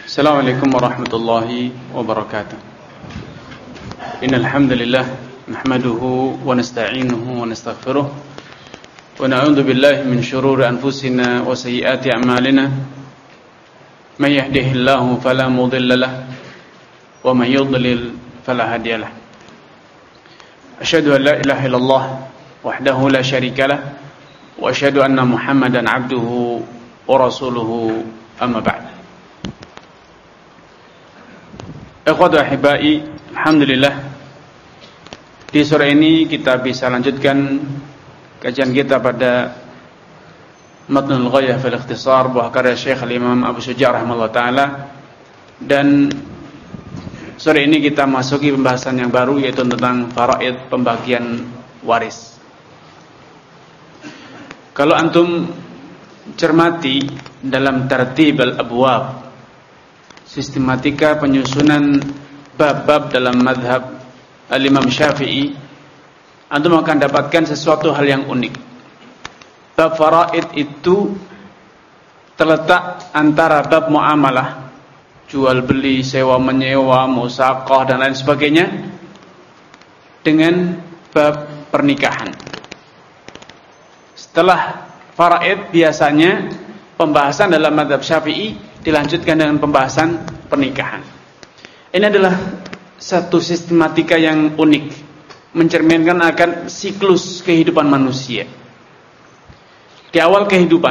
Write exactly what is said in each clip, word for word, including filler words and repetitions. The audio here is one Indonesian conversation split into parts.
Assalamualaikum warahmatullahi wabarakatuh. Innal hamdalillah nahmaduhu wa nasta'inuhu wa nastaghfiruh wa na'udzu billahi min shururi anfusina wa sayyiati a'malina. May yahdihillahu fala mudilla lahu wa may yudlil fala hadiya lahu. Asyhadu an la ilaha illallah wahdahu la syarika lahu wa asyhadu anna Muhammadan 'abduhu wa rasuluhu, amma ba'd. Ikhwatu ahibai, alhamdulillah di sore ini kita bisa lanjutkan kajian kita pada Matnul Ghayah fil Ikhtisar buah karya Syekh Al-Imam Abu Syuja' rahimahullah ta'ala. Dan sore ini kita masuki pembahasan yang baru, yaitu tentang faraid, pembagian waris. Kalau antum cermati dalam tartib al-abwab, sistematika penyusunan bab-bab dalam madhab al-Imam Syafi'i, antum akan dapatkan sesuatu hal yang unik. Bab faraid itu terletak antara bab muamalah, jual beli, sewa menyewa, musaqah dan lain sebagainya, dengan bab pernikahan. Setelah faraid, biasanya pembahasan dalam madhab Syafi'i dilanjutkan dengan pembahasan pernikahan. Ini adalah satu sistematika yang unik, mencerminkan akan siklus kehidupan manusia. Di awal kehidupan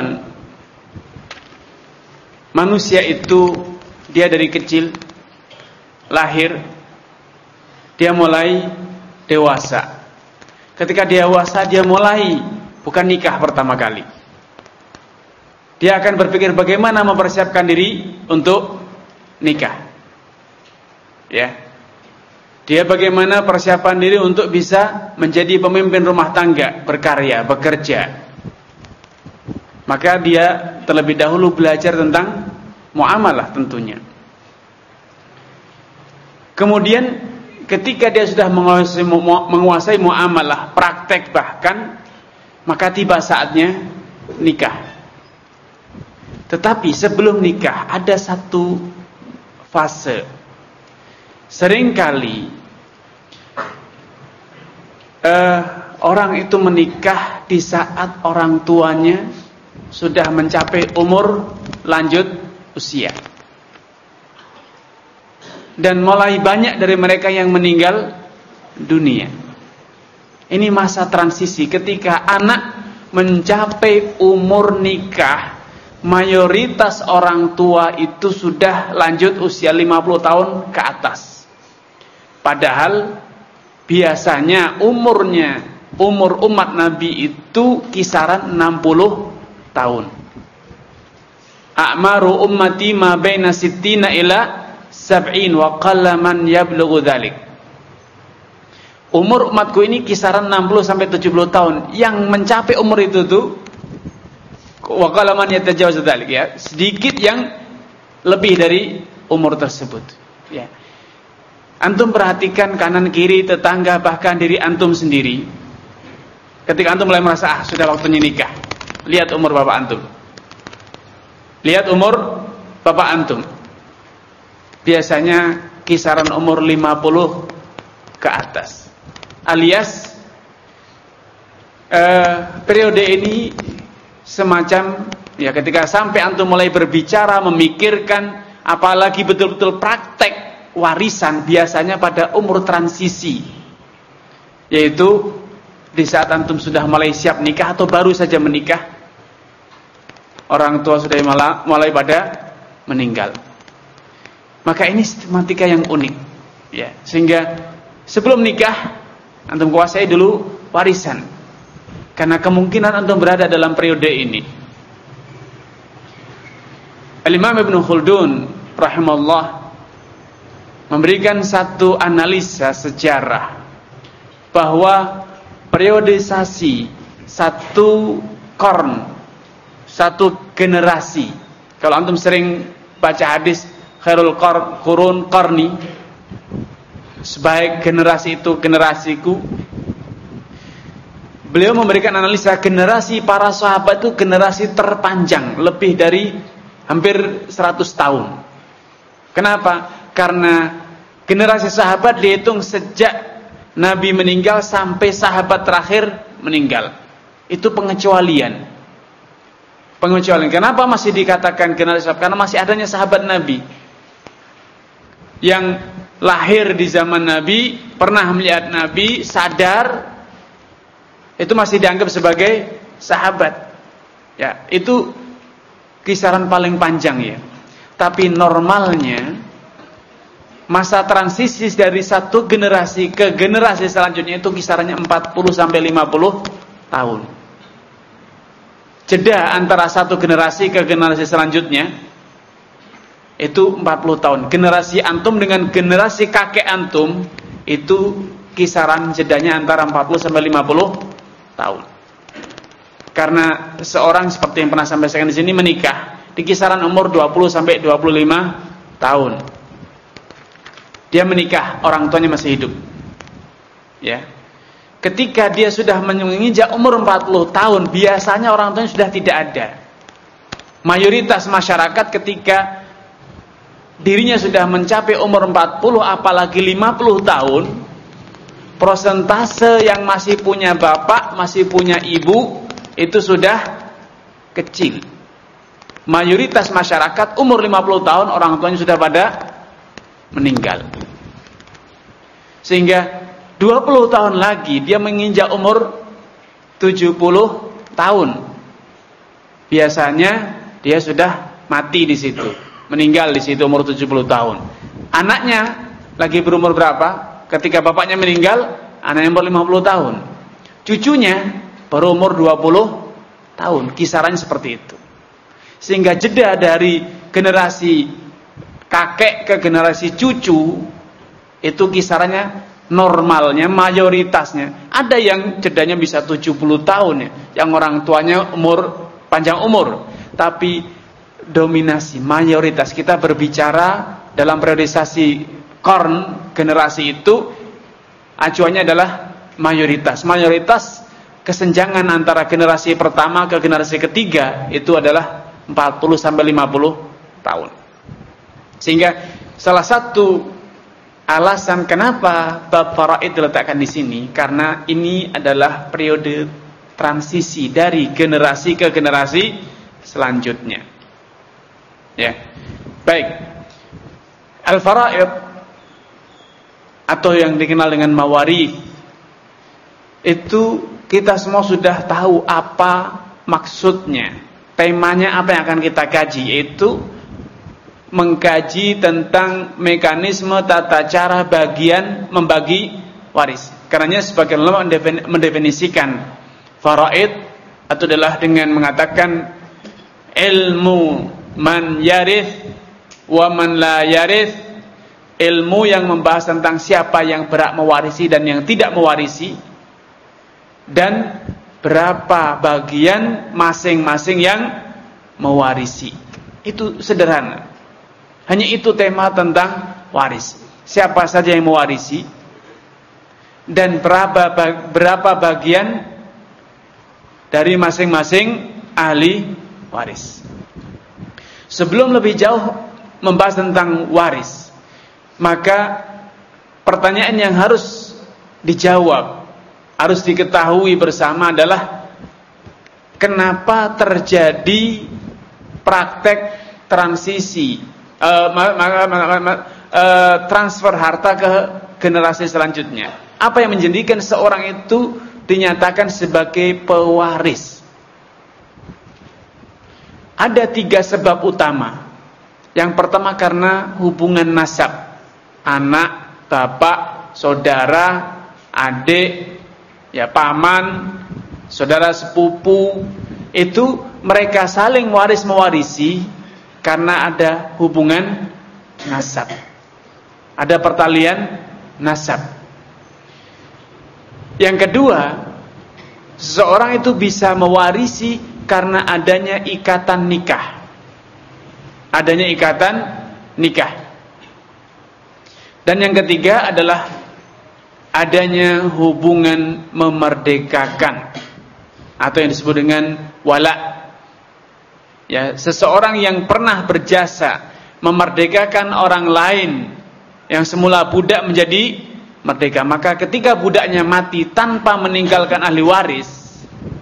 manusia itu, dia dari kecil lahir, dia mulai dewasa. Ketika dewasa, dia mulai bukan nikah pertama kali. Dia akan berpikir bagaimana mempersiapkan diri untuk nikah. Ya. Dia bagaimana persiapan diri untuk bisa menjadi pemimpin rumah tangga, berkarya, bekerja. Maka dia terlebih dahulu belajar tentang muamalah tentunya. Kemudian ketika dia sudah menguasai, menguasai muamalah, praktek bahkan, maka tiba saatnya nikah. Tetapi sebelum nikah ada satu fase. Seringkali uh, orang itu menikah di saat orang tuanya sudah mencapai umur lanjut usia. Dan mulai banyak dari mereka yang meninggal dunia. Ini masa transisi ketika anak mencapai umur nikah. Mayoritas orang tua itu sudah lanjut usia lima puluh tahun ke atas. Padahal biasanya umurnya, umur umat Nabi itu kisaran enam puluh tahun. A'maru ummati ma baina sittina ila sab'in wa qalla man yablughu dzalik. Umur umatku ini kisaran enam puluh sampai tujuh puluh tahun. Yang mencapai umur itu tuh wa qala man yatajawaz dzalik, ya, sedikit yang lebih dari umur tersebut, ya. Antum perhatikan kanan kiri, tetangga, bahkan diri antum sendiri. Ketika antum mulai merasa ah sudah waktunya nikah, lihat umur bapak antum. Lihat umur bapak antum. Biasanya kisaran umur lima puluh ke atas. Alias eh, periode ini semacam, ya, ketika sampai antum mulai berbicara, memikirkan, apalagi betul-betul praktek warisan, biasanya pada umur transisi, yaitu di saat antum sudah mulai siap nikah atau baru saja menikah, orang tua sudah mulai, mulai pada meninggal. Maka ini sistematika yang unik, ya, sehingga sebelum nikah antum kuasai dulu warisan. Karena kemungkinan antum berada dalam periode ini. Al-Imam Ibnu Khaldun rahimahullah memberikan satu analisa sejarah bahwa periodisasi satu korn, satu generasi. Kalau antum sering baca hadis khairul qurun qarni, sebaik generasi itu generasiku, beliau memberikan analisa generasi para sahabat itu generasi terpanjang, lebih dari hampir seratus tahun. Kenapa? Karena generasi sahabat dihitung sejak Nabi meninggal sampai sahabat terakhir meninggal. Itu pengecualian. Pengecualian. Kenapa masih dikatakan generasi sahabat? Karena masih adanya sahabat Nabi yang lahir di zaman Nabi, pernah melihat Nabi, sadar, itu masih dianggap sebagai sahabat. Ya, itu kisaran paling panjang ya. Tapi normalnya masa transisi dari satu generasi ke generasi selanjutnya itu kisarannya empat puluh sampai lima puluh tahun. Jeda antara satu generasi ke generasi selanjutnya itu empat puluh tahun. Generasi antum dengan generasi kakek antum itu kisaran jedanya antara empat puluh sampai lima puluh tahun. Karena seorang seperti yang pernah saya sampaikan di sini menikah di kisaran umur dua puluh sampai dua puluh lima tahun. Dia menikah, orang tuanya masih hidup. Ya. Ketika dia sudah menginjak umur empat puluh tahun, biasanya orang tuanya sudah tidak ada. Mayoritas masyarakat ketika dirinya sudah mencapai umur empat puluh apalagi lima puluh tahun, persentase yang masih punya bapak, masih punya ibu itu sudah kecil. Mayoritas masyarakat umur lima puluh tahun orang tuanya sudah pada meninggal. Sehingga dua puluh tahun lagi dia menginjak umur tujuh puluh tahun. Biasanya dia sudah mati di situ. Meninggal di situ umur tujuh puluh tahun. Anaknya lagi berumur berapa? Ketika bapaknya meninggal, anaknya umur lima puluh tahun. Cucunya baru umur dua puluh tahun. Kisarannya seperti itu. Sehingga jeda dari generasi kakek ke generasi cucu itu kisarannya normalnya, mayoritasnya. Ada yang jedanya bisa tujuh puluh tahun ya, yang orang tuanya umur panjang umur. Tapi dominasi, mayoritas kita berbicara dalam periodisasi korn generasi itu acuannya adalah mayoritas. Mayoritas kesenjangan antara generasi pertama ke generasi ketiga itu adalah empat puluh sampai lima puluh tahun. Sehingga salah satu alasan kenapa bab faraid diletakkan di sini karena ini adalah periode transisi dari generasi ke generasi selanjutnya. Ya, baik. Al-faraid atau yang dikenal dengan mawarith itu kita semua sudah tahu apa maksudnya. Temanya apa yang akan kita kaji, yaitu mengkaji tentang mekanisme tata cara bagian membagi waris. Karenanya sebagian ulama mendefinisikan faraid itu adalah dengan mengatakan ilmu man yarith wa man la yarith, ilmu yang membahas tentang siapa yang berhak mewarisi dan yang tidak mewarisi, dan berapa bagian masing-masing yang mewarisi. Itu sederhana. Hanya itu tema tentang waris. Siapa saja yang mewarisi dan berapa berapa bagian dari masing-masing ahli waris. Sebelum lebih jauh membahas tentang waris, maka pertanyaan yang harus dijawab, harus diketahui bersama adalah kenapa terjadi praktek transisi uh, uh, transfer harta ke generasi selanjutnya. Apa yang menjadikan seorang itu dinyatakan sebagai pewaris? Ada tiga sebab utama. Yang pertama karena hubungan nasab, anak, bapak, saudara, adik, ya paman, saudara sepupu, itu mereka saling waris mewarisi karena ada hubungan nasab, ada pertalian nasab. Yang kedua, seseorang itu bisa mewarisi karena adanya ikatan nikah. Adanya ikatan nikah. Dan yang ketiga adalah adanya hubungan memerdekakan atau yang disebut dengan wala. Ya, seseorang yang pernah berjasa memerdekakan orang lain yang semula budak menjadi merdeka. Maka ketika budaknya mati tanpa meninggalkan ahli waris,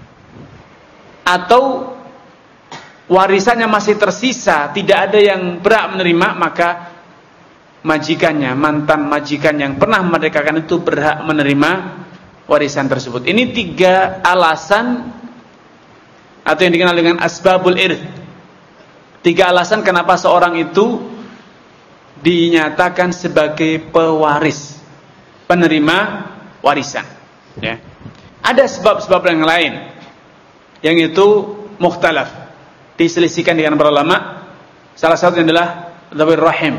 atau warisannya masih tersisa, tidak ada yang berhak menerima, maka majikannya, mantan majikan yang pernah memerdekakan itu berhak menerima warisan tersebut. Ini tiga alasan atau yang dikenal dengan asbabul irth. Tiga alasan kenapa seorang itu dinyatakan sebagai pewaris, penerima warisan. Ya. Ada sebab-sebab yang lain yang itu mukhtalaf, diselisihkan dengan para ulama. Salah satunya adalah dzawir rahim,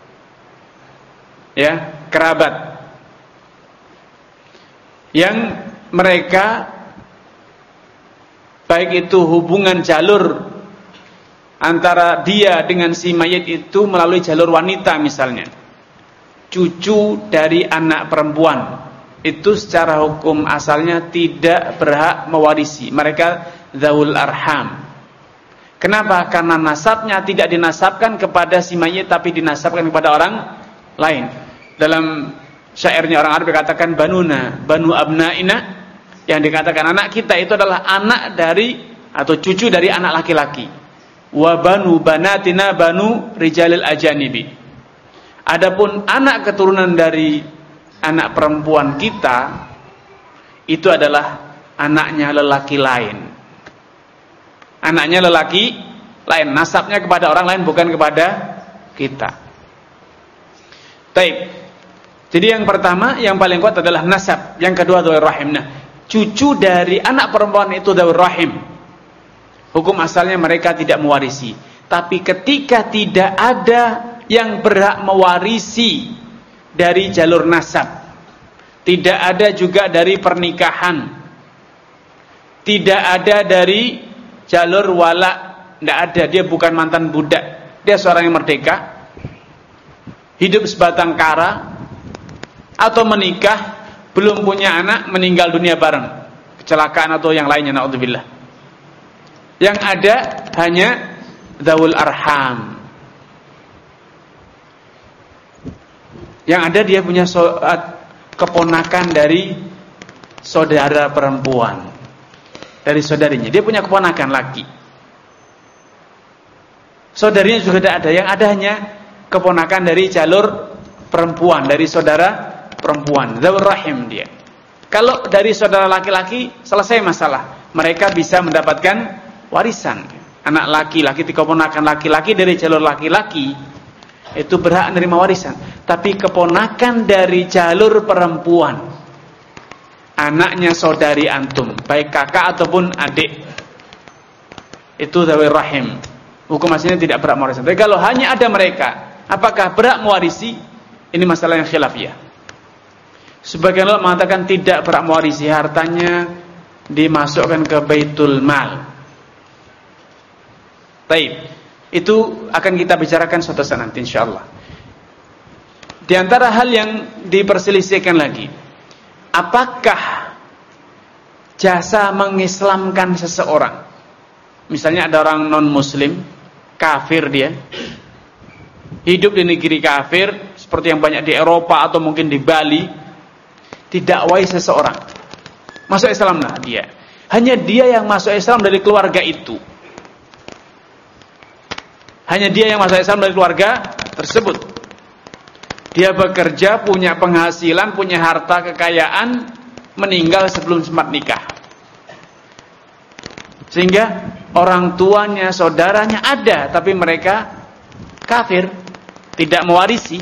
ya, kerabat, yang mereka baik itu hubungan jalur antara dia dengan si mayit itu melalui jalur wanita misalnya, cucu dari anak perempuan, itu secara hukum asalnya tidak berhak mewarisi. Mereka dzawul arham. Kenapa? Karena nasabnya tidak dinasabkan kepada si mayit, tapi dinasabkan kepada orang lain. Dalam syairnya orang Arab dikatakan banuna, banu abnaina, yang dikatakan anak kita itu adalah anak dari atau cucu dari anak laki-laki. Wa banu banatina banu rijalil ajanibi. Adapun anak keturunan dari anak perempuan kita itu adalah anaknya lelaki lain. Anaknya lelaki lain, nasabnya kepada orang lain, bukan kepada kita. Baik. Jadi yang pertama, yang paling kuat adalah nasab. Yang kedua dzawir rahim. Nah, cucu dari anak perempuan itu dzawir rahim. Hukum asalnya mereka tidak mewarisi. Tapi ketika tidak ada yang berhak mewarisi dari jalur nasab, tidak ada juga dari pernikahan, tidak ada dari jalur wala, tidak ada, dia bukan mantan budak, dia seorang yang merdeka, hidup sebatang kara, atau menikah, belum punya anak, meninggal dunia bareng, kecelakaan atau yang lainnya, naudzubillah. Yang ada hanya dzawul arham. Yang ada dia punya so, uh, keponakan dari saudara perempuan, dari saudarinya. Dia punya keponakan laki. Saudarinya juga tidak ada. Yang ada hanya keponakan dari jalur perempuan, dari saudara perempuan. Dzawul rahim dia. Kalau dari saudara laki-laki, selesai masalah. Mereka bisa mendapatkan warisan. Anak laki-laki, keponakan laki-laki dari jalur laki-laki itu berhak menerima warisan. Tapi keponakan dari jalur perempuan, anaknya saudari antum, baik kakak ataupun adik, itu dzawir rahim, hukum asalnya tidak berhak mewarisi. Tapi kalau hanya ada mereka, apakah berhak mewarisi? Ini masalah yang khilafiyah. Sebagian ulama mengatakan tidak berhak mewarisi, hartanya dimasukkan ke baitul mal. Baik, itu akan kita bicarakan suatu saat nanti insyaallah. Di antara hal yang diperselisihkan lagi, apakah jasa mengislamkan seseorang? Misalnya ada orang non muslim, kafir dia, hidup di negeri kafir seperti yang banyak di Eropa atau mungkin di Bali, didakwai seseorang masuk Islam lah dia. Hanya dia yang masuk Islam dari keluarga itu. Hanya dia yang masuk Islam dari keluarga tersebut. Dia bekerja, punya penghasilan, punya harta kekayaan, meninggal sebelum sempat nikah. Sehingga orang tuanya, saudaranya ada, tapi mereka kafir, tidak mewarisi.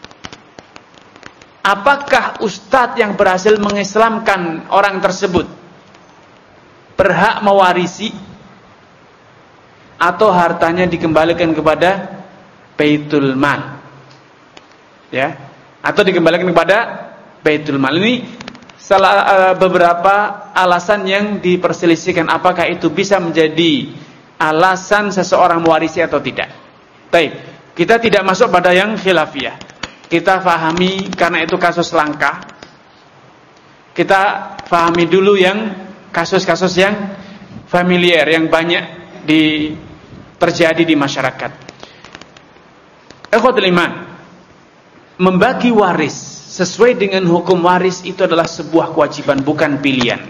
Apakah ustadz yang berhasil mengislamkan orang tersebut berhak mewarisi? Atau hartanya dikembalikan kepada baitul mal, ya, atau dikembalikan kepada baitul mal. Ini salah uh, beberapa alasan yang diperselisihkan, apakah itu bisa menjadi alasan seseorang mewarisi atau tidak. Baik, kita tidak masuk pada yang khilafiyah. Kita fahami karena itu kasus langka. Kita fahami dulu yang kasus-kasus yang familiar, yang banyak di terjadi di masyarakat. Ikhwatul iman, membagi waris sesuai dengan hukum waris itu adalah sebuah kewajiban, bukan pilihan.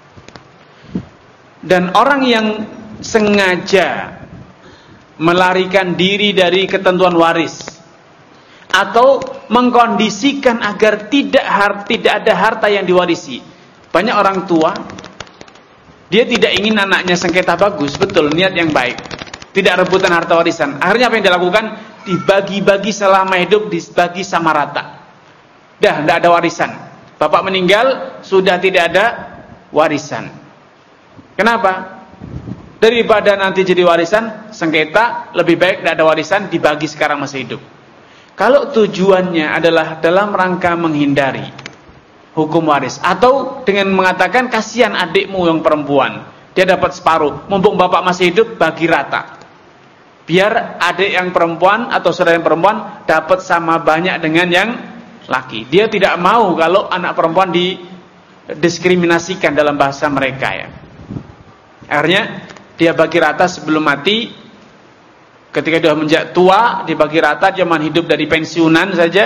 Dan orang yang sengaja melarikan diri dari ketentuan waris atau mengkondisikan agar tidak har, tidak ada harta yang diwarisi. Banyak orang tua, dia tidak ingin anaknya sengketa, bagus, betul, niat yang baik, tidak rebutan harta warisan. Akhirnya apa yang dilakukan? Dibagi-bagi selama hidup, dibagi sama rata. Dah, tidak ada warisan. Bapak meninggal, sudah tidak ada warisan. Kenapa? Daripada nanti jadi warisan sengketa, lebih baik tidak ada warisan, dibagi sekarang masih hidup. Kalau tujuannya adalah dalam rangka menghindari hukum waris, atau dengan mengatakan kasihan adikmu yang perempuan, dia dapat separuh, mumpung bapak masih hidup, bagi rata, biar adik yang perempuan atau saudara yang perempuan dapat sama banyak dengan yang laki. Dia tidak mau kalau anak perempuan didiskriminasikan dalam bahasa mereka, ya. Akhirnya dia bagi rata sebelum mati. Ketika dia menjadi tua, dibagi rata, zaman hidup dari pensiunan saja.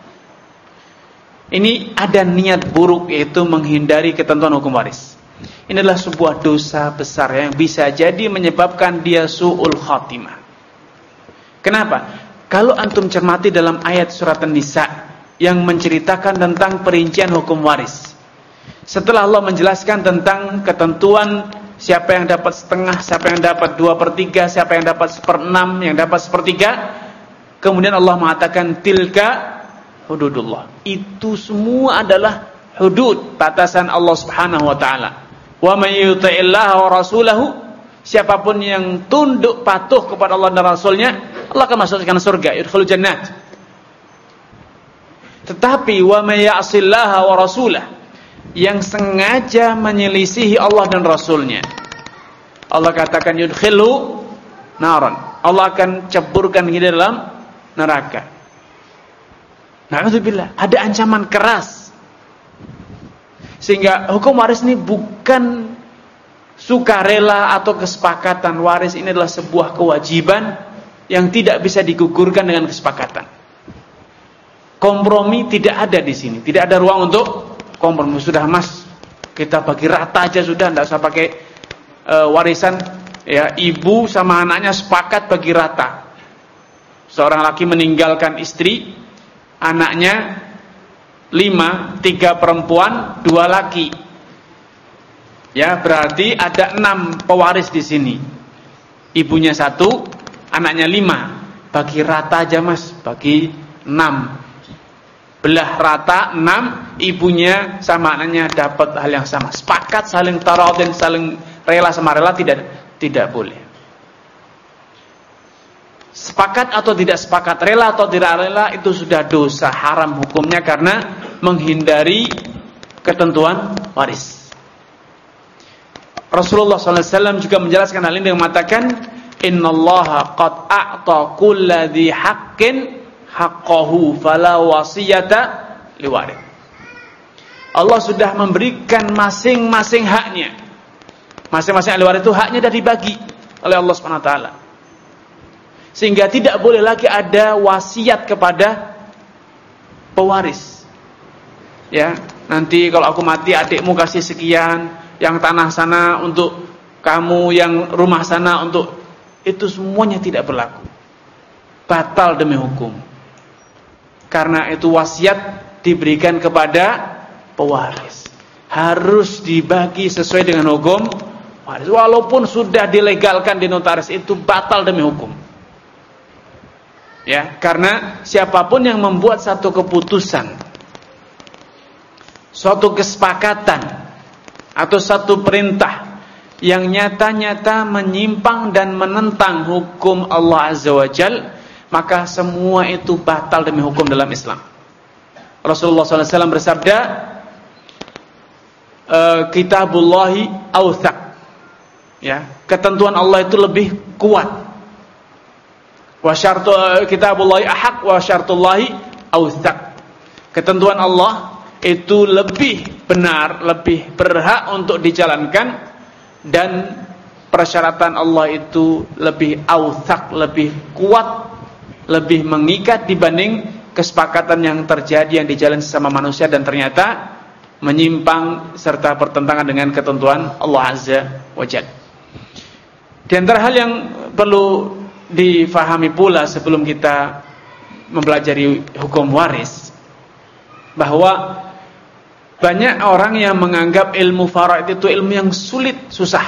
Ini ada niat buruk, yaitu menghindari ketentuan hukum waris. Ini adalah sebuah dosa besar yang bisa jadi menyebabkan dia su'ul khatimah. Kenapa? Kalau antum cermati dalam ayat surat An-Nisa yang menceritakan tentang perincian hukum waris, setelah Allah menjelaskan tentang ketentuan siapa yang dapat setengah, siapa yang dapat dua per tiga, siapa yang dapat seperenam, yang dapat sepertiga, kemudian Allah mengatakan tilka hududullah. Itu semua adalah hudud, batasan Allah Subhanahu wa taala. Wa may yuti'illaha wa rasulahu, siapapun yang tunduk patuh kepada Allah dan Rasulnya, Allah akan masukkan surga, yudkhulul jannat. Tetapi wa may ya'sillaha wa rasulahu, yang sengaja menyelisihi Allah dan Rasulnya, Allah katakan yudkhilu naran, Allah akan ceburkan dia dalam neraka. Na'udzubillah, ada ancaman keras. Sehingga hukum waris ini bukan sukarela atau kesepakatan. Waris ini adalah sebuah kewajiban yang tidak bisa digugurkan dengan kesepakatan. Kompromi tidak ada di sini, tidak ada ruang untuk kompromi. Sudah mas, kita bagi rata aja sudah, tidak usah pakai e, warisan, ya. Ibu sama anaknya sepakat bagi rata. Seorang laki meninggalkan istri, anaknya lima, tiga perempuan, dua laki, ya, berarti ada enam pewaris di sini. Ibunya satu, anaknya lima, bagi rata aja mas, bagi enam, belah rata enam, ibunya sama anaknya dapat hal yang sama, sepakat, saling taradin, saling rela sama rela, tidak tidak boleh. Sepakat atau tidak sepakat, rela atau tidak rela, itu sudah dosa haram hukumnya karena menghindari ketentuan waris. Rasulullah shallallahu alaihi wasallam juga menjelaskan hal ini dengan mengatakan, innallaha qad a'ta kulla dhi haqqin haqqahu fala wasiyata liwarith. Allah sudah memberikan masing-masing haknya. Masing-masing ahli waris itu haknya sudah dibagi oleh Allah Subhanahu wa taala. Sehingga tidak boleh lagi ada wasiat kepada pewaris. Ya, nanti kalau aku mati adikmu kasih sekian, yang tanah sana untuk kamu, yang rumah sana untuk, itu semuanya tidak berlaku. Batal demi hukum. Karena itu wasiat diberikan kepada pewaris, harus dibagi sesuai dengan hukum waris. Walaupun sudah dilegalkan di notaris, itu batal demi hukum. Ya, karena siapapun yang membuat satu keputusan, suatu kesepakatan atau satu perintah yang nyata-nyata menyimpang dan menentang hukum Allah Azza wa Jalla, maka semua itu batal demi hukum dalam Islam. Rasulullah shallallahu alaihi wasallam bersabda, e, kitabullahi awthaq, ya, ketentuan Allah itu lebih kuat. Wa syartu kitabullahi ahaq wa syartullahi awthaq, ketentuan Allah itu lebih benar, lebih berhak untuk dijalankan, dan persyaratan Allah itu lebih awthaq, lebih kuat lebih mengikat dibanding kesepakatan yang terjadi yang dijalin sesama manusia dan ternyata menyimpang serta bertentangan dengan ketentuan Allah Azza wa Jalla. Di antara hal yang perlu difahami pula sebelum kita mempelajari hukum waris, bahwa banyak orang yang menganggap ilmu faraid itu ilmu yang sulit, susah.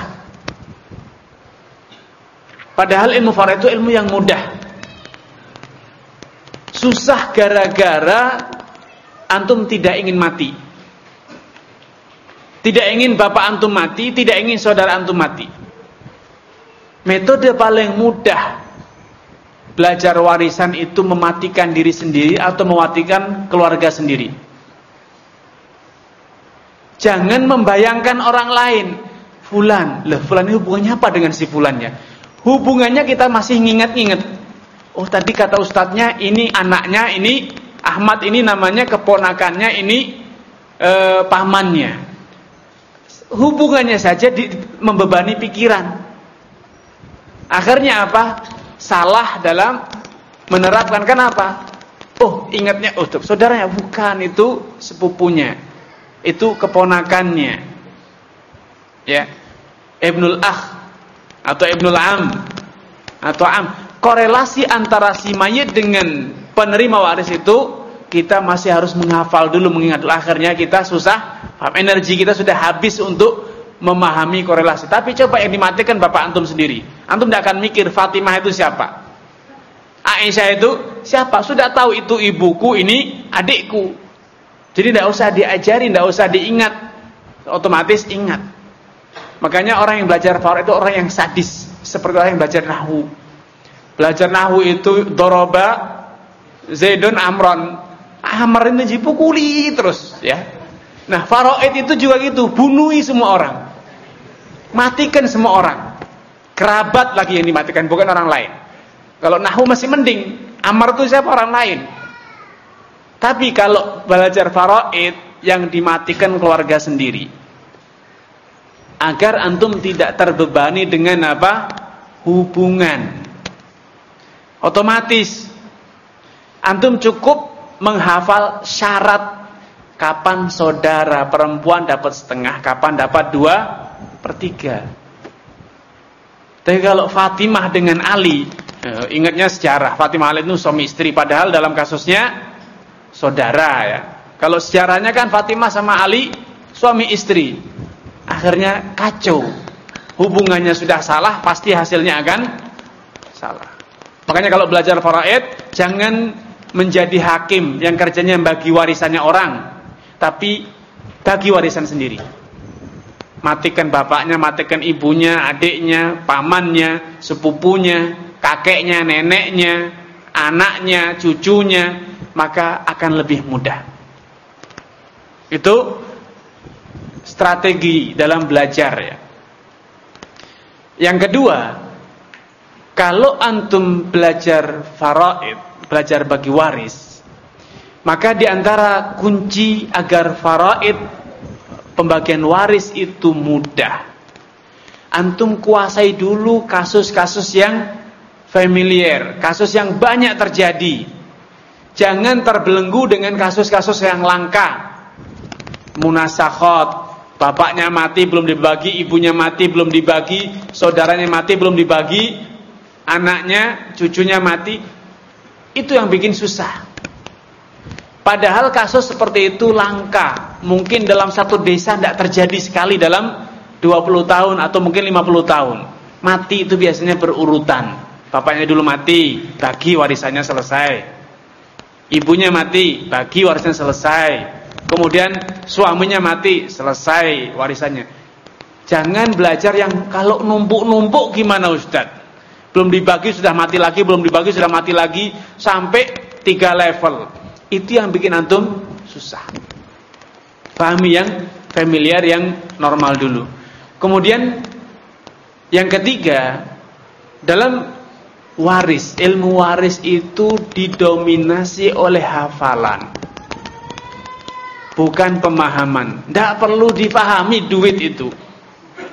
Padahal ilmu faraid itu ilmu yang mudah. Susah gara-gara antum tidak ingin mati. Tidak ingin bapak antum mati, tidak ingin saudara antum mati. Metode paling mudah belajar warisan itu mematikan diri sendiri atau mematikan keluarga sendiri. Jangan membayangkan orang lain. Fulan, lah fulan ini hubungannya apa dengan si fulannya? Hubungannya kita masih nginget-nginget. Oh tadi kata ustadznya ini anaknya, ini Ahmad, ini namanya keponakannya, ini eh, pamannya. Hubungannya saja di, membebani pikiran. Akhirnya apa? Salah dalam menerapkan. Kenapa? Oh ingatnya, oh saudaranya, bukan, itu sepupunya, itu keponakannya, ya, ibnul akh atau ibnul am atau am. Korelasi antara si mayit dengan penerima waris itu kita masih harus menghafal dulu, mengingat dulu. Akhirnya kita susah, energi kita sudah habis untuk memahami korelasi. Tapi coba yang dimatikan bapak antum sendiri, antum tidak akan mikir Fatimah itu siapa, Aisyah itu siapa. Sudah tahu itu ibuku, ini adikku. Jadi tidak usah diajari, tidak usah diingat, otomatis ingat. Makanya orang yang belajar faraid itu orang yang sadis, seperti orang yang belajar nahwu. Belajar nahwu itu doroba Zaidun Amron, Amr ini dipukuli terus, ya. Nah faraid itu juga gitu, bunuhi semua orang, matikan semua orang, kerabat lagi yang dimatikan, bukan orang lain. Kalau nahwu masih mending, Amr itu siapa, orang lain. Tapi kalau belajar faraid yang dimatikan keluarga sendiri, agar antum tidak terbebani dengan apa? Hubungan. Otomatis antum cukup menghafal syarat kapan saudara perempuan dapat setengah, kapan dapat dua per tiga. Tapi kalau Fatimah dengan Ali, eh, ingatnya sejarah, Fatimah Ali itu suami istri, padahal dalam kasusnya saudara, ya. Kalau sejarahnya kan Fatimah sama Ali suami istri. Akhirnya kacau. Hubungannya sudah salah, pasti hasilnya akan salah. Makanya kalau belajar faraid, jangan menjadi hakim yang kerjanya bagi warisannya orang, tapi bagi warisan sendiri. Matikan bapaknya, matikan ibunya, adiknya, pamannya, sepupunya, kakeknya, neneknya, anaknya, cucunya, maka akan lebih mudah. Itu strategi dalam belajar, ya. Yang kedua, kalau antum belajar faraid, belajar bagi waris, maka diantara kunci agar faraid, pembagian waris itu mudah, antum kuasai dulu kasus-kasus yang familiar, kasus yang banyak terjadi. Jangan terbelenggu dengan kasus-kasus yang langka. Munasakhat, bapaknya mati belum dibagi, ibunya mati belum dibagi, saudaranya mati belum dibagi, anaknya, cucunya mati. Itu yang bikin susah. Padahal kasus seperti itu langka. Mungkin dalam satu desa tidak terjadi sekali dalam dua puluh tahun atau mungkin lima puluh tahun. Mati itu biasanya berurutan. Bapaknya dulu mati, bagi warisannya selesai. Ibunya mati, bagi warisannya selesai. Kemudian suaminya mati, selesai warisannya. Jangan belajar yang kalau numpuk-numpuk gimana Ustaz? Belum dibagi sudah mati lagi, belum dibagi sudah mati lagi, sampai tiga level. Itu yang bikin antum susah. Pahami yang familiar, yang normal dulu. Kemudian yang ketiga, dalam waris, ilmu waris itu didominasi oleh hafalan, bukan pemahaman. Tidak perlu dipahami duit itu.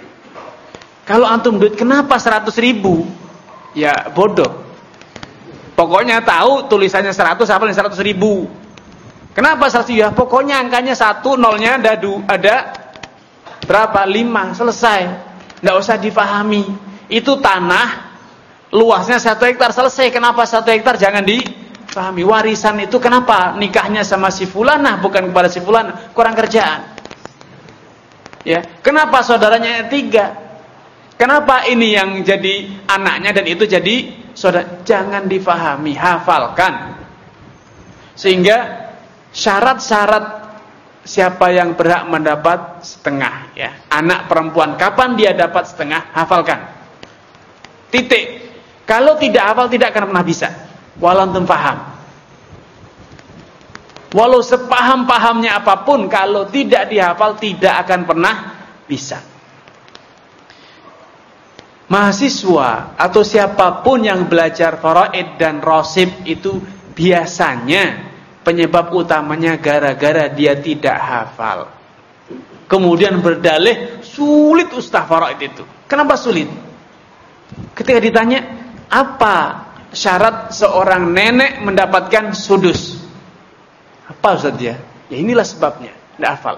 Kalau antum duit kenapa seratus ribu? Ya bodoh. Pokoknya tahu tulisannya seratus, hafalnya seratus ribu. Kenapa seratus? Ya pokoknya angkanya satu, nolnya ada du, ada berapa? lima, selesai. Nggak usah difahami. Itu tanah luasnya satu hektar, selesai. Kenapa satu hektar? Jangan difahami. Warisan itu kenapa nikahnya sama si fulanah bukan kepada si fulanah? Kurang kerjaan. Ya, kenapa saudaranya tiga? Kenapa ini yang jadi anaknya dan itu jadi saudara? Jangan difahami, hafalkan. Sehingga syarat-syarat siapa yang berhak mendapat setengah, ya. Anak perempuan kapan dia dapat setengah, hafalkan. Titik. Kalau tidak hafal tidak akan pernah bisa. Walau antum paham. Walau sepaham-pahamnya apapun, kalau tidak dihafal tidak akan pernah bisa. Mahasiswa atau siapapun yang belajar faraid dan rosib itu biasanya penyebab utamanya gara-gara dia tidak hafal. Kemudian berdalih, sulit ustaz faraid itu. Kenapa sulit? Ketika ditanya, apa syarat seorang nenek mendapatkan sudus? Apa ustaz dia? Ya inilah sebabnya, tidak hafal.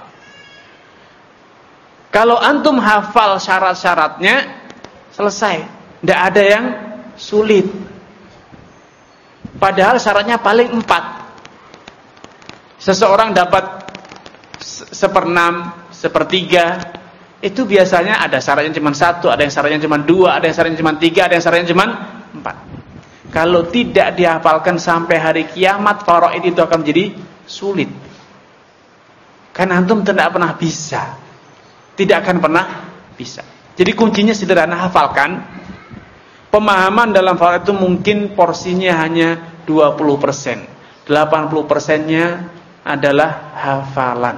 Kalau antum hafal syarat-syaratnya, selesai. Tidak ada yang sulit. Padahal syaratnya paling empat. Seseorang dapat seperenam, sepertiga, itu biasanya ada syaratnya cuma satu, ada yang syaratnya cuma dua, ada yang syaratnya cuma tiga, ada yang syaratnya cuma empat. Kalau tidak dihafalkan sampai hari kiamat, faraid itu akan menjadi sulit. Karena antum tidak pernah bisa, tidak akan pernah bisa. Jadi kuncinya sederhana, hafalkan. Pemahaman dalam faraid itu mungkin porsinya hanya dua puluh persen, delapan puluh persennya adalah hafalan.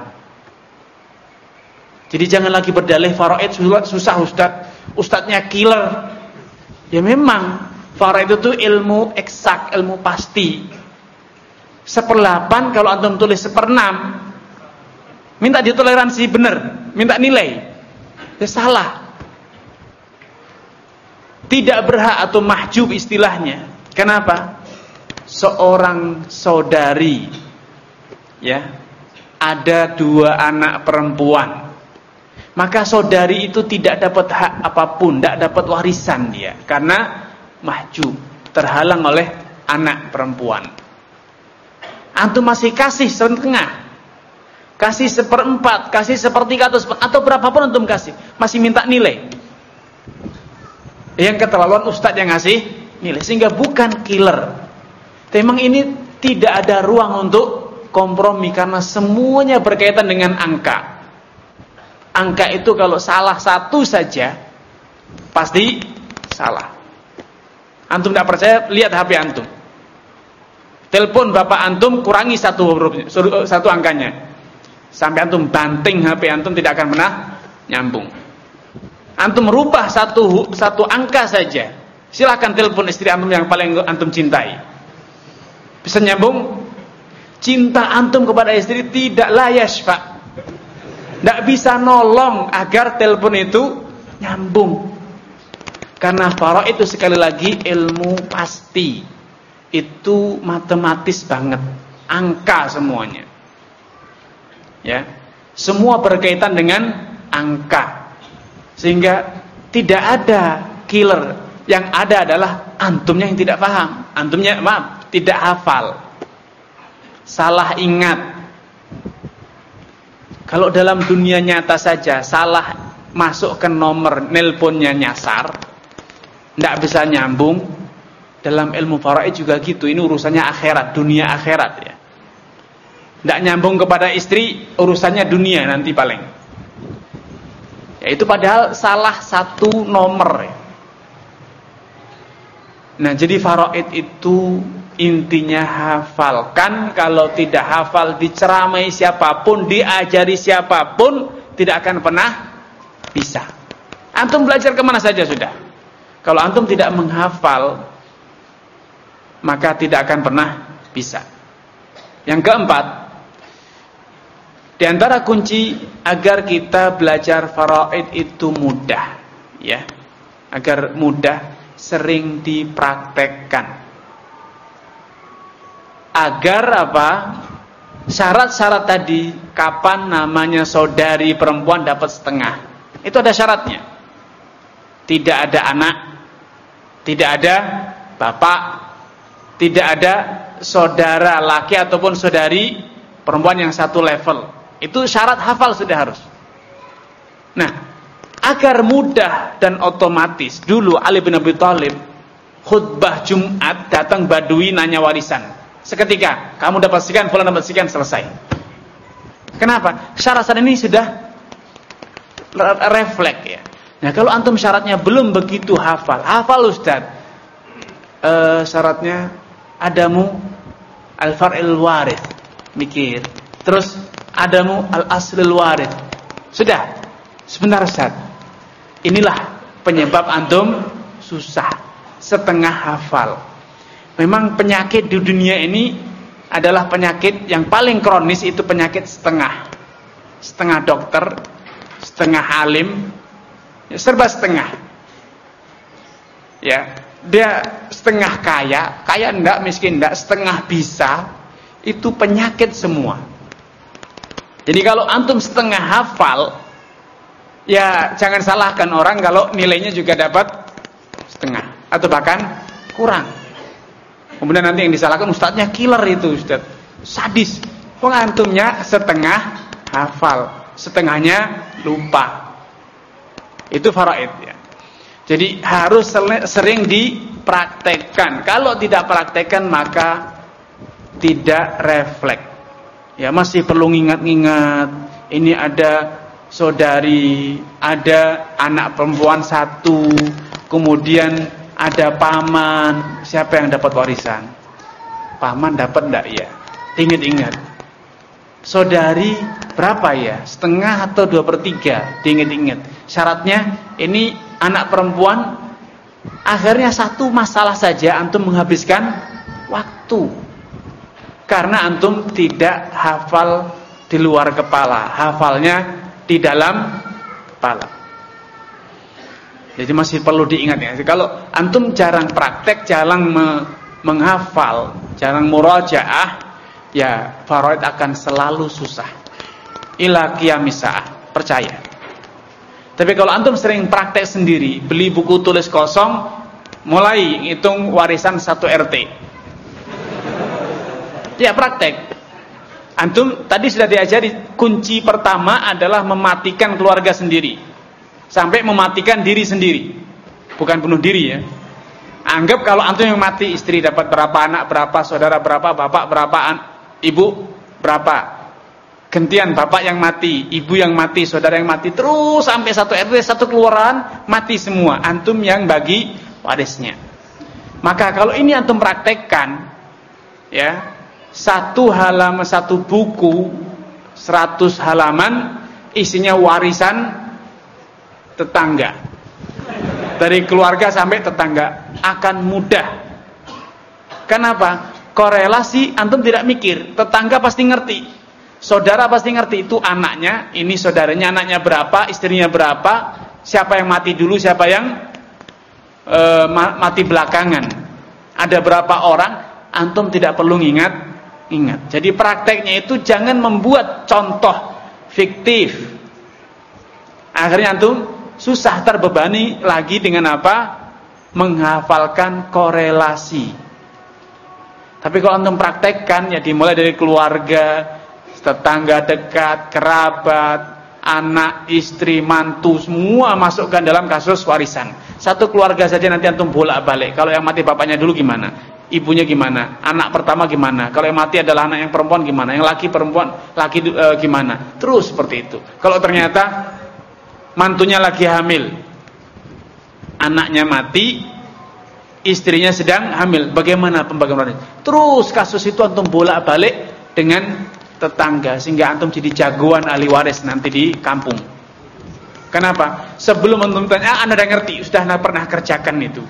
Jadi jangan lagi berdalih faraid susah ustaz, ustaznya killer. Ya memang faraid itu ilmu eksak, ilmu pasti. Seperlapan kalau antum tulis seperenam, minta ditoleransi benar, minta nilai, ya salah. Tidak berhak atau mahjub istilahnya. Kenapa? Seorang saudari, ya, ada dua anak perempuan, maka saudari itu tidak dapat hak apapun, tidak dapat warisan dia, karena mahjub, terhalang oleh anak perempuan. Antum masih kasih setengah, kasih seperempat, kasih sepertiga atau seper, atau berapapun antum kasih, masih minta nilai. Yang keterlaluan ustadz yang ngasih nilai, sehingga bukan killer. Memang ini tidak ada ruang untuk kompromi karena semuanya berkaitan dengan angka. Angka itu kalau salah satu saja pasti salah. Antum tidak percaya, lihat H P antum. Telepon bapak antum, kurangi satu hurufnya, satu angkanya. Sampai antum banting H P antum tidak akan pernah nyambung. Antum merubah satu satu angka saja, silakan telepon istri antum yang paling antum cintai. Bisa nyambung? Cinta antum kepada istri tidak layas, Pak. Tidak bisa nolong agar telepon itu nyambung. Karena faraid itu sekali lagi ilmu pasti. Itu matematis banget, angka semuanya. Ya. Semua berkaitan dengan angka. Sehingga tidak ada killer, yang ada adalah antumnya yang tidak paham, antumnya maaf, tidak hafal, salah ingat. Kalau dalam dunia nyata saja salah masuk ke nomor nelponnya nyasar, tidak bisa nyambung. Dalam ilmu faraid juga gitu, ini urusannya akhirat, dunia akhirat ya. Tidak nyambung kepada istri, urusannya dunia nanti paling. Ya itu padahal salah satu nomor. Nah jadi faraid itu intinya hafalkan. Kalau tidak hafal, diceramai siapapun, diajari siapapun, tidak akan pernah bisa. Antum belajar kemana saja sudah. Kalau antum tidak menghafal, maka tidak akan pernah bisa. Yang keempat, di antara kunci agar kita belajar faraid itu mudah, ya, agar mudah, sering dipraktekkan. agar apa? Syarat-syarat tadi, kapan namanya saudari perempuan dapat setengah. Itu ada syaratnya. Tidak ada anak, tidak ada bapak, tidak ada saudara laki ataupun saudari perempuan yang satu level. Itu syarat hafal sudah harus. Nah, agar mudah dan otomatis, dulu Ali bin Abi Thalib khutbah Jumat datang Badui nanya warisan. Seketika, kamu dapat sekian, fulan dapat sekian, selesai. Kenapa? Syarat-syarat ini sudah refleks ya. Nah, kalau antum syaratnya belum begitu hafal, hafal Ustaz. E, syaratnya adamu al-far'il warith, mikir. Terus adamu al-aslil warith. Sudah. Sebentar Ustaz. Inilah penyebab antum susah, setengah hafal. Memang penyakit di dunia ini adalah penyakit yang paling kronis, itu penyakit setengah. Setengah dokter, setengah alim, ya serba setengah. Ya, dia setengah kaya, kaya enggak, miskin enggak, setengah bisa, itu penyakit semua. Jadi kalau antum setengah hafal, ya jangan salahkan orang kalau nilainya juga dapat setengah atau bahkan kurang. Kemudian nanti yang disalahkan ustadznya killer itu, ustadz sadis. Pengantumnya setengah hafal, setengahnya lupa. Itu faraid ya. Jadi harus sering dipraktekkan. Kalau tidak praktekkan maka tidak refleks. Ya masih perlu ngingat-ngingat. Ini ada saudari, ada anak perempuan satu, kemudian ada paman, siapa yang dapat warisan? Paman dapat enggak ya? Ingat-ingat. Saudari berapa ya? Setengah atau dua per tiga? Diingat-ingat. Syaratnya ini anak perempuan. Akhirnya satu masalah saja antum menghabiskan waktu. Karena antum tidak hafal di luar kepala, hafalnya di dalam kepala. Jadi masih perlu diingat ya. Kalau antum jarang praktek, jarang me menghafal, jarang murajaah, ya faraid akan selalu susah. Ila qiyamis saah, percaya. Tapi kalau antum sering praktek sendiri, beli buku tulis kosong, mulai ngitung warisan satu R T. Ya praktek. Antum tadi sudah diajari kunci pertama adalah mematikan keluarga sendiri. Sampai mematikan diri sendiri. Bukan bunuh diri ya. Anggap kalau antum yang mati, istri dapat berapa, anak berapa, saudara berapa, bapak berapa, ibu berapa. Gantian bapak yang mati, ibu yang mati, saudara yang mati, terus sampai satu R T, satu kelurahan mati semua. Antum yang bagi warisnya. Maka kalau ini antum praktekkan, ya, satu halaman, satu buku, seratus halaman, isinya warisan tetangga, dari keluarga sampai tetangga, akan mudah. Kenapa? Korelasi antum tidak mikir, tetangga pasti ngerti, saudara pasti ngerti, itu anaknya, ini saudaranya, anaknya berapa, istrinya berapa, siapa yang mati dulu, siapa yang e, mati belakangan, ada berapa orang, antum tidak perlu ingat, ingat. Jadi prakteknya itu jangan membuat contoh fiktif, akhirnya antum susah, terbebani lagi dengan apa? Menghafalkan korelasi. Tapi kalau antum praktekkan, ya dimulai dari keluarga, tetangga dekat, kerabat, anak, istri, mantu, semua masukkan dalam kasus warisan. Satu keluarga saja nanti antum bolak-balik. Kalau yang mati bapaknya dulu gimana? Ibunya gimana? Anak pertama gimana? Kalau yang mati adalah anak yang perempuan gimana? Yang laki perempuan, laki e, gimana? Terus seperti itu. Kalau ternyata mantunya lagi hamil, anaknya mati, istrinya sedang hamil, bagaimana pembagian waris? Terus kasus itu antum bolak-balik dengan tetangga, sehingga antum jadi jagoan ahli waris nanti di kampung. Kenapa? Sebelum antum tanya, ah, anda udah ngerti, sudah pernah kerjakan itu.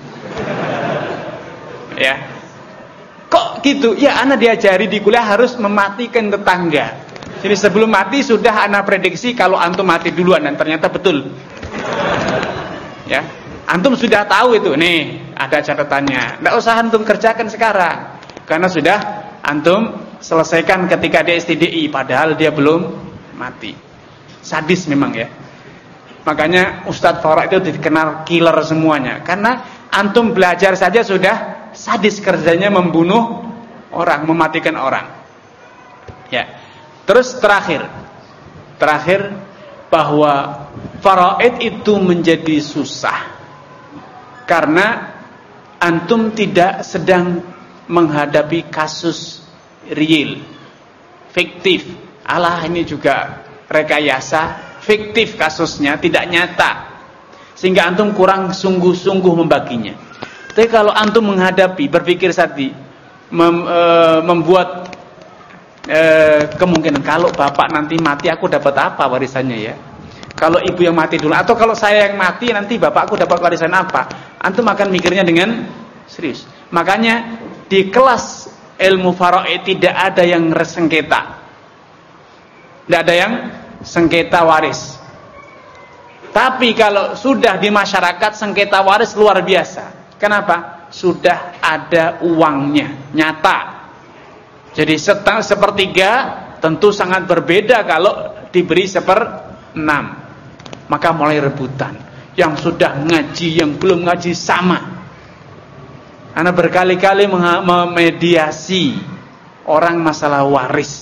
Ya, kok gitu? Ya, anda diajari di kuliah harus mematikan tetangga. Jadi sebelum mati sudah ana prediksi kalau antum mati duluan, dan ternyata betul. Ya, antum sudah tahu itu. Nih, ada catatannya. Enggak usah antum kerjakan sekarang. Karena sudah antum selesaikan ketika dia S T D I padahal dia belum mati. Sadis memang ya. Makanya Ustadz Farah itu dikenal killer semuanya, karena antum belajar saja sudah sadis, kerjanya membunuh orang, mematikan orang. Ya. Terus terakhir, terakhir bahwa faraid itu menjadi susah karena antum tidak sedang menghadapi kasus real, fiktif. Alah, ini juga rekayasa, fiktif kasusnya, tidak nyata, sehingga antum kurang sungguh-sungguh membaginya. Tapi kalau antum menghadapi, berpikir tadi, mem, e, membuat e, kemungkinan kalau bapak nanti mati aku dapat apa warisannya ya, kalau ibu yang mati dulu, atau kalau saya yang mati nanti bapakku dapat warisan apa, antum akan mikirnya dengan serius. Makanya di kelas ilmu faraid tidak ada yang sengketa, tidak ada yang sengketa waris. Tapi kalau sudah di masyarakat sengketa waris luar biasa. Kenapa? Sudah ada uangnya, nyata. Jadi setengah sepertiga tentu sangat berbeda kalau diberi seperenam. Maka mulai rebutan. Yang sudah ngaji, yang belum ngaji sama. Ana berkali-kali memediasi orang masalah waris.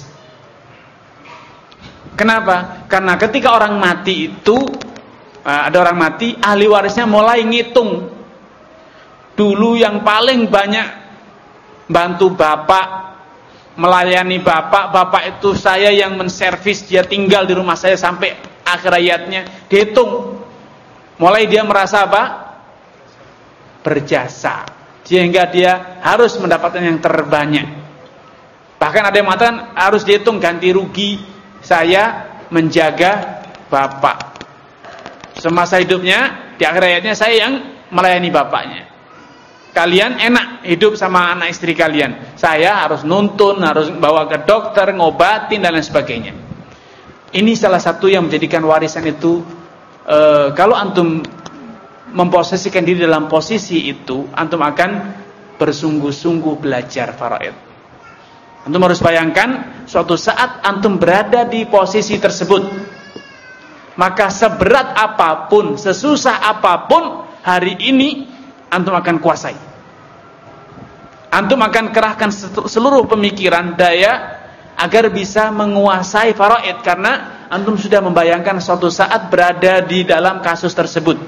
Kenapa? Karena ketika orang mati itu, ada orang mati, ahli warisnya mulai ngitung. Dulu yang paling banyak bantu bapak, melayani bapak, bapak itu saya yang menservis, dia tinggal di rumah saya sampai akhir hayatnya, dihitung. Mulai dia merasa apa? Berjasa, sehingga dia harus mendapatkan yang terbanyak. Bahkan ada yang mengatakan harus dihitung ganti rugi saya menjaga bapak. Semasa hidupnya, di akhir hayatnya saya yang melayani bapaknya. Kalian enak hidup sama anak istri kalian. Saya harus nuntun, harus bawa ke dokter, ngobatin dan lain sebagainya. Ini salah satu yang menjadikan warisan itu e, kalau antum memposisikan diri dalam posisi itu, antum akan bersungguh-sungguh belajar faraid. Antum harus bayangkan suatu saat antum berada di posisi tersebut. Maka seberat apapun, sesusah apapun hari ini antum akan kuasai. Antum akan kerahkan seluruh pemikiran, daya agar bisa menguasai faraid, karena antum sudah membayangkan suatu saat berada di dalam kasus tersebut.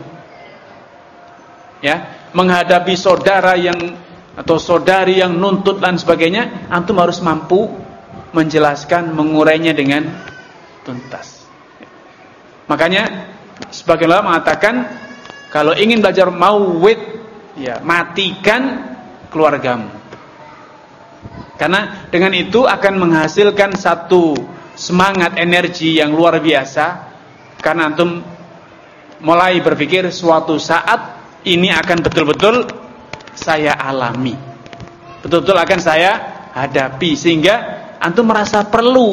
Ya, menghadapi saudara yang atau saudari yang nuntut dan sebagainya, antum harus mampu menjelaskan, mengurainya dengan tuntas. Makanya sebagian ulama mengatakan kalau ingin belajar mauwid, ya matikan keluargamu. Karena dengan itu akan menghasilkan satu semangat energi yang luar biasa. Karena antum mulai berpikir suatu saat ini akan betul-betul saya alami, betul-betul akan saya hadapi, sehingga antum merasa perlu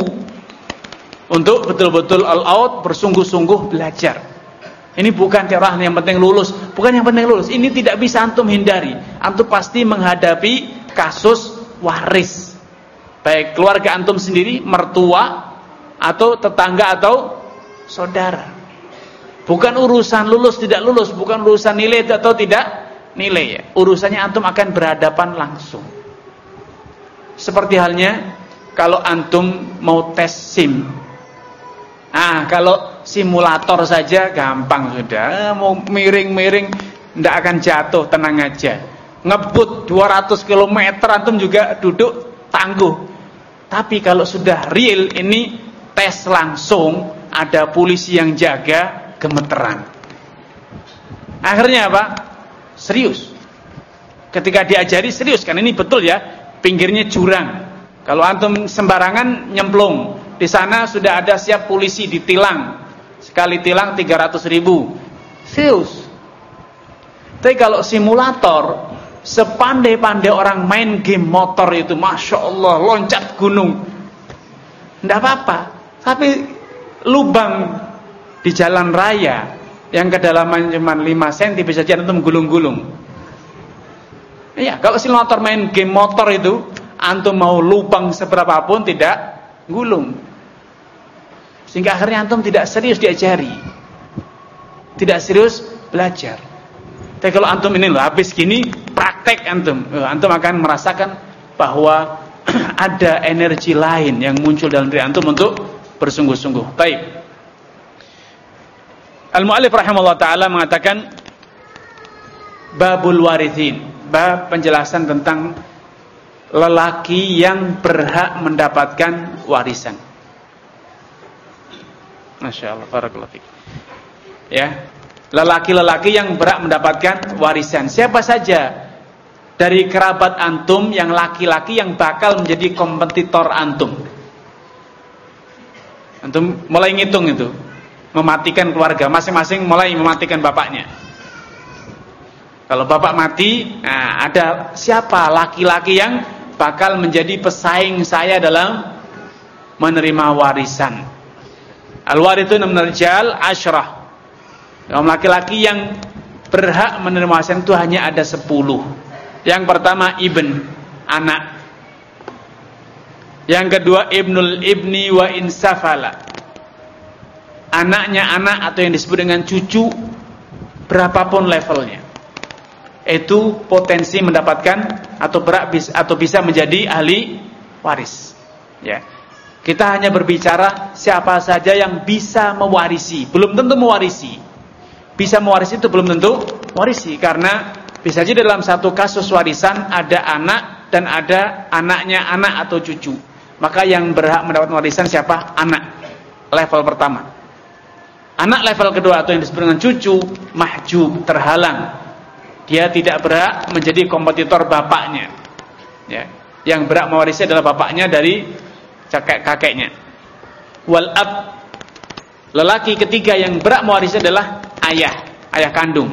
untuk betul-betul all out, bersungguh-sungguh belajar. Ini bukan cara yang penting lulus, bukan yang penting lulus. Ini tidak bisa antum hindari. Antum pasti menghadapi kasus waris, baik keluarga antum sendiri, mertua, atau tetangga atau saudara. Bukan urusan lulus tidak lulus, bukan urusan nilai atau tidak nilai ya. Urusannya antum akan berhadapan langsung. Seperti halnya kalau antum mau tes SIM. Ah, kalau simulator saja gampang sudah, mau miring-miring tidak akan jatuh, tenang aja. Ngebut dua ratus kilometer antum juga duduk tangguh. Tapi kalau sudah real, ini tes langsung, ada polisi yang jaga, gemeteran. Akhirnya apa? Serius. Ketika diajari serius, kan ini betul ya, pinggirnya jurang. Kalau antum sembarangan nyemplung, di sana sudah ada siap polisi ditilang. Sekali tilang tiga ratus ribu. Serius. Tapi kalau simulator, sepandai-pandai orang main game motor itu, Masya Allah, loncat gunung, tidak apa-apa. Tapi lubang di jalan raya yang kedalaman cuma lima sentimeter bisa jadi antum gulung-gulung. Iya, kalau simulator main game motor itu, antum mau lubang seberapapun tidak gulung. Sehingga akhirnya antum tidak serius diajari, tidak serius belajar. Tapi kalau antum ini loh habis gini praktek antum, antum akan merasakan bahwa ada energi lain yang muncul dalam diri antum untuk bersungguh-sungguh. Baik. Al-Mu'allif rahimahullah ta'ala mengatakan babul warithin, bab penjelasan tentang lelaki yang berhak mendapatkan warisan. Masya Allah, barakallahu fiik. Ya, lelaki-lelaki yang berhak mendapatkan warisan. Siapa saja dari kerabat antum yang laki-laki yang bakal menjadi kompetitor antum? Antum mulai ngitung itu, mematikan keluarga, masing-masing mulai mematikan bapaknya. Kalau bapak mati, nah ada siapa laki-laki yang bakal menjadi pesaing saya dalam menerima warisan? Al-warithun minal rijal asyrah. Kaum laki-laki yang berhak menerima warisan itu hanya ada sepuluh. Yang pertama ibn, anak. Yang kedua ibnul ibni wa insafala, anaknya anak atau yang disebut dengan cucu, berapapun levelnya, itu potensi mendapatkan atau berhak atau bisa menjadi ahli waris. Ya, kita hanya berbicara siapa saja yang bisa mewarisi, belum tentu mewarisi. Bisa mewarisi itu belum tentu mewarisi, karena bisa jadi dalam satu kasus warisan ada anak dan ada anaknya anak atau cucu. Maka yang berhak mendapat warisan siapa? Anak, level pertama. Anak level kedua atau yang disebut dengan cucu, mahjub, terhalang. Dia tidak berhak menjadi kompetitor bapaknya. Ya, yang berhak mewarisi adalah bapaknya dari kakek-kakeknya. Wal ab, lelaki ketiga yang berhak mewarisi adalah ayah, ayah kandung.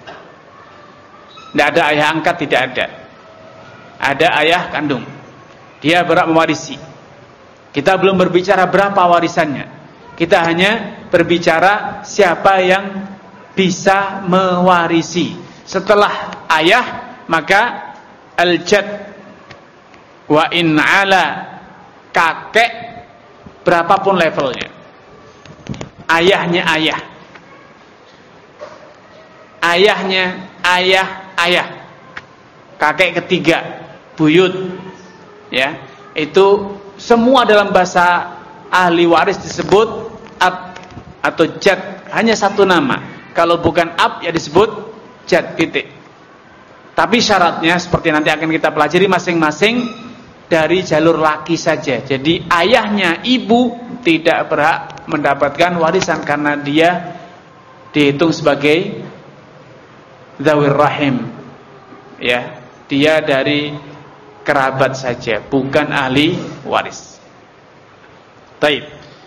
Tidak ada ayah angkat, tidak ada. Ada ayah kandung. Dia berhak mewarisi. Kita belum berbicara berapa warisannya. Kita hanya berbicara siapa yang bisa mewarisi. Setelah ayah, maka al-jad wa in ala, kakek berapapun levelnya. Ayahnya ayah. Ayahnya ayah ayah. Kakek ketiga, buyut. Ya, itu semua dalam bahasa ahli waris disebut ab atau jad, hanya satu nama. Kalau bukan ab ya disebut jad, titik. Tapi syaratnya seperti nanti akan kita pelajari masing-masing dari jalur laki saja. Jadi ayahnya ibu tidak berhak mendapatkan warisan karena dia dihitung sebagai dzawir rahim. Ya, dia dari kerabat saja, bukan ahli waris. Taib.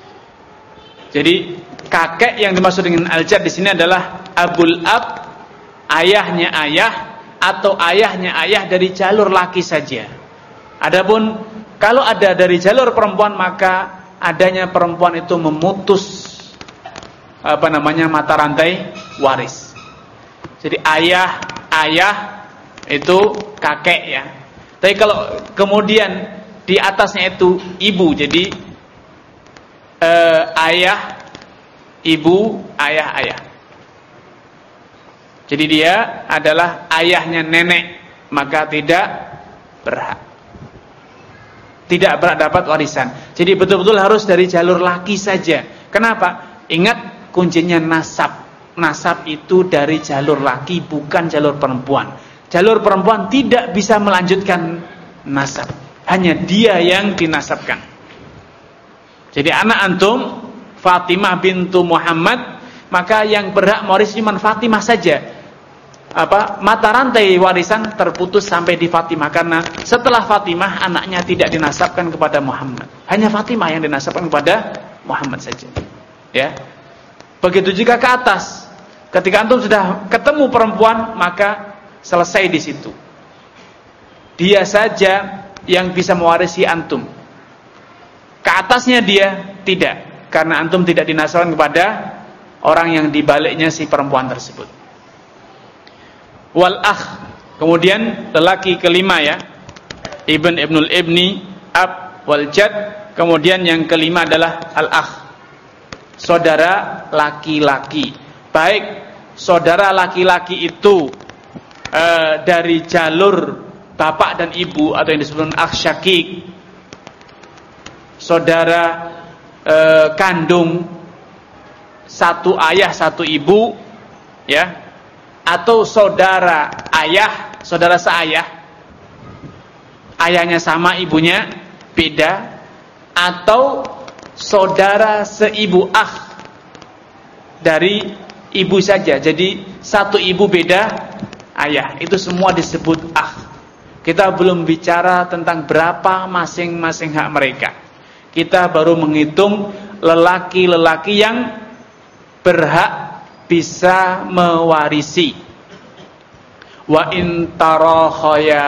Jadi kakek yang dimaksud dengan al-jad di sini adalah abul ab, ayahnya ayah atau ayahnya ayah dari jalur laki saja. Adapun kalau ada dari jalur perempuan, maka adanya perempuan itu memutus apa namanya mata rantai waris. Jadi ayah ayah itu kakek ya. Tapi kalau kemudian di atasnya itu ibu, jadi eh, ayah, ibu, ayah, ayah. Jadi dia adalah ayahnya nenek, maka tidak berhak. Tidak berhak dapat warisan. Jadi betul-betul harus dari jalur laki saja. Kenapa? Ingat kuncinya nasab. Nasab itu dari jalur laki, bukan jalur perempuan. Jalur perempuan tidak bisa melanjutkan nasab, hanya dia yang dinasabkan. Jadi anak antum Fatimah bintu Muhammad, maka yang berhak mewarisi cuma Fatimah saja. Apa mata rantai warisan terputus sampai di Fatimah, karena setelah Fatimah anaknya tidak dinasabkan kepada Muhammad, hanya Fatimah yang dinasabkan kepada Muhammad saja. Ya, begitu juga ke atas. Ketika antum sudah ketemu perempuan, maka selesai di situ. Dia saja yang bisa mewarisi antum. Ke atasnya dia tidak, karena antum tidak dinasabkan kepada orang yang dibaliknya si perempuan tersebut. Wal akh, kemudian lelaki kelima ya. ibn ibnul ibni, ab wal jad. Kemudian yang kelima adalah al-akh, saudara laki-laki. Baik saudara laki-laki itu e, dari jalur bapak dan ibu atau yang disebut akh syakik, saudara e, kandung satu ayah satu ibu, ya, atau saudara ayah, saudara seayah, ayahnya sama ibunya beda, atau saudara seibu akh dari ibu saja, jadi satu ibu beda ayah, itu semua disebut akh. Kita belum bicara tentang berapa masing-masing hak mereka. Kita baru menghitung lelaki-lelaki yang berhak bisa mewarisi. Wa in tarakhaya,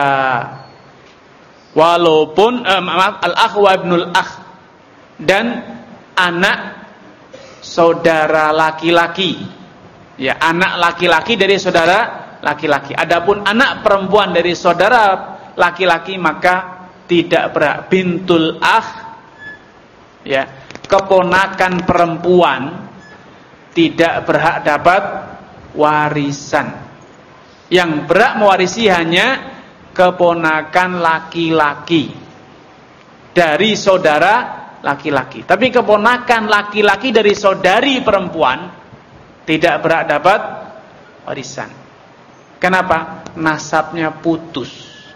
walaupun eh, maaf al-akh wa ibnul akh, dan anak saudara laki-laki, ya, anak laki-laki dari saudara laki-laki. Adapun anak perempuan dari saudara laki-laki maka tidak berhak. Bintul akh, ya, keponakan perempuan tidak berhak dapat warisan. Yang berhak mewarisi hanya keponakan laki-laki dari saudara laki-laki. Tapi keponakan laki-laki dari saudari perempuan tidak berhak dapat warisan. Kenapa? Nasabnya putus.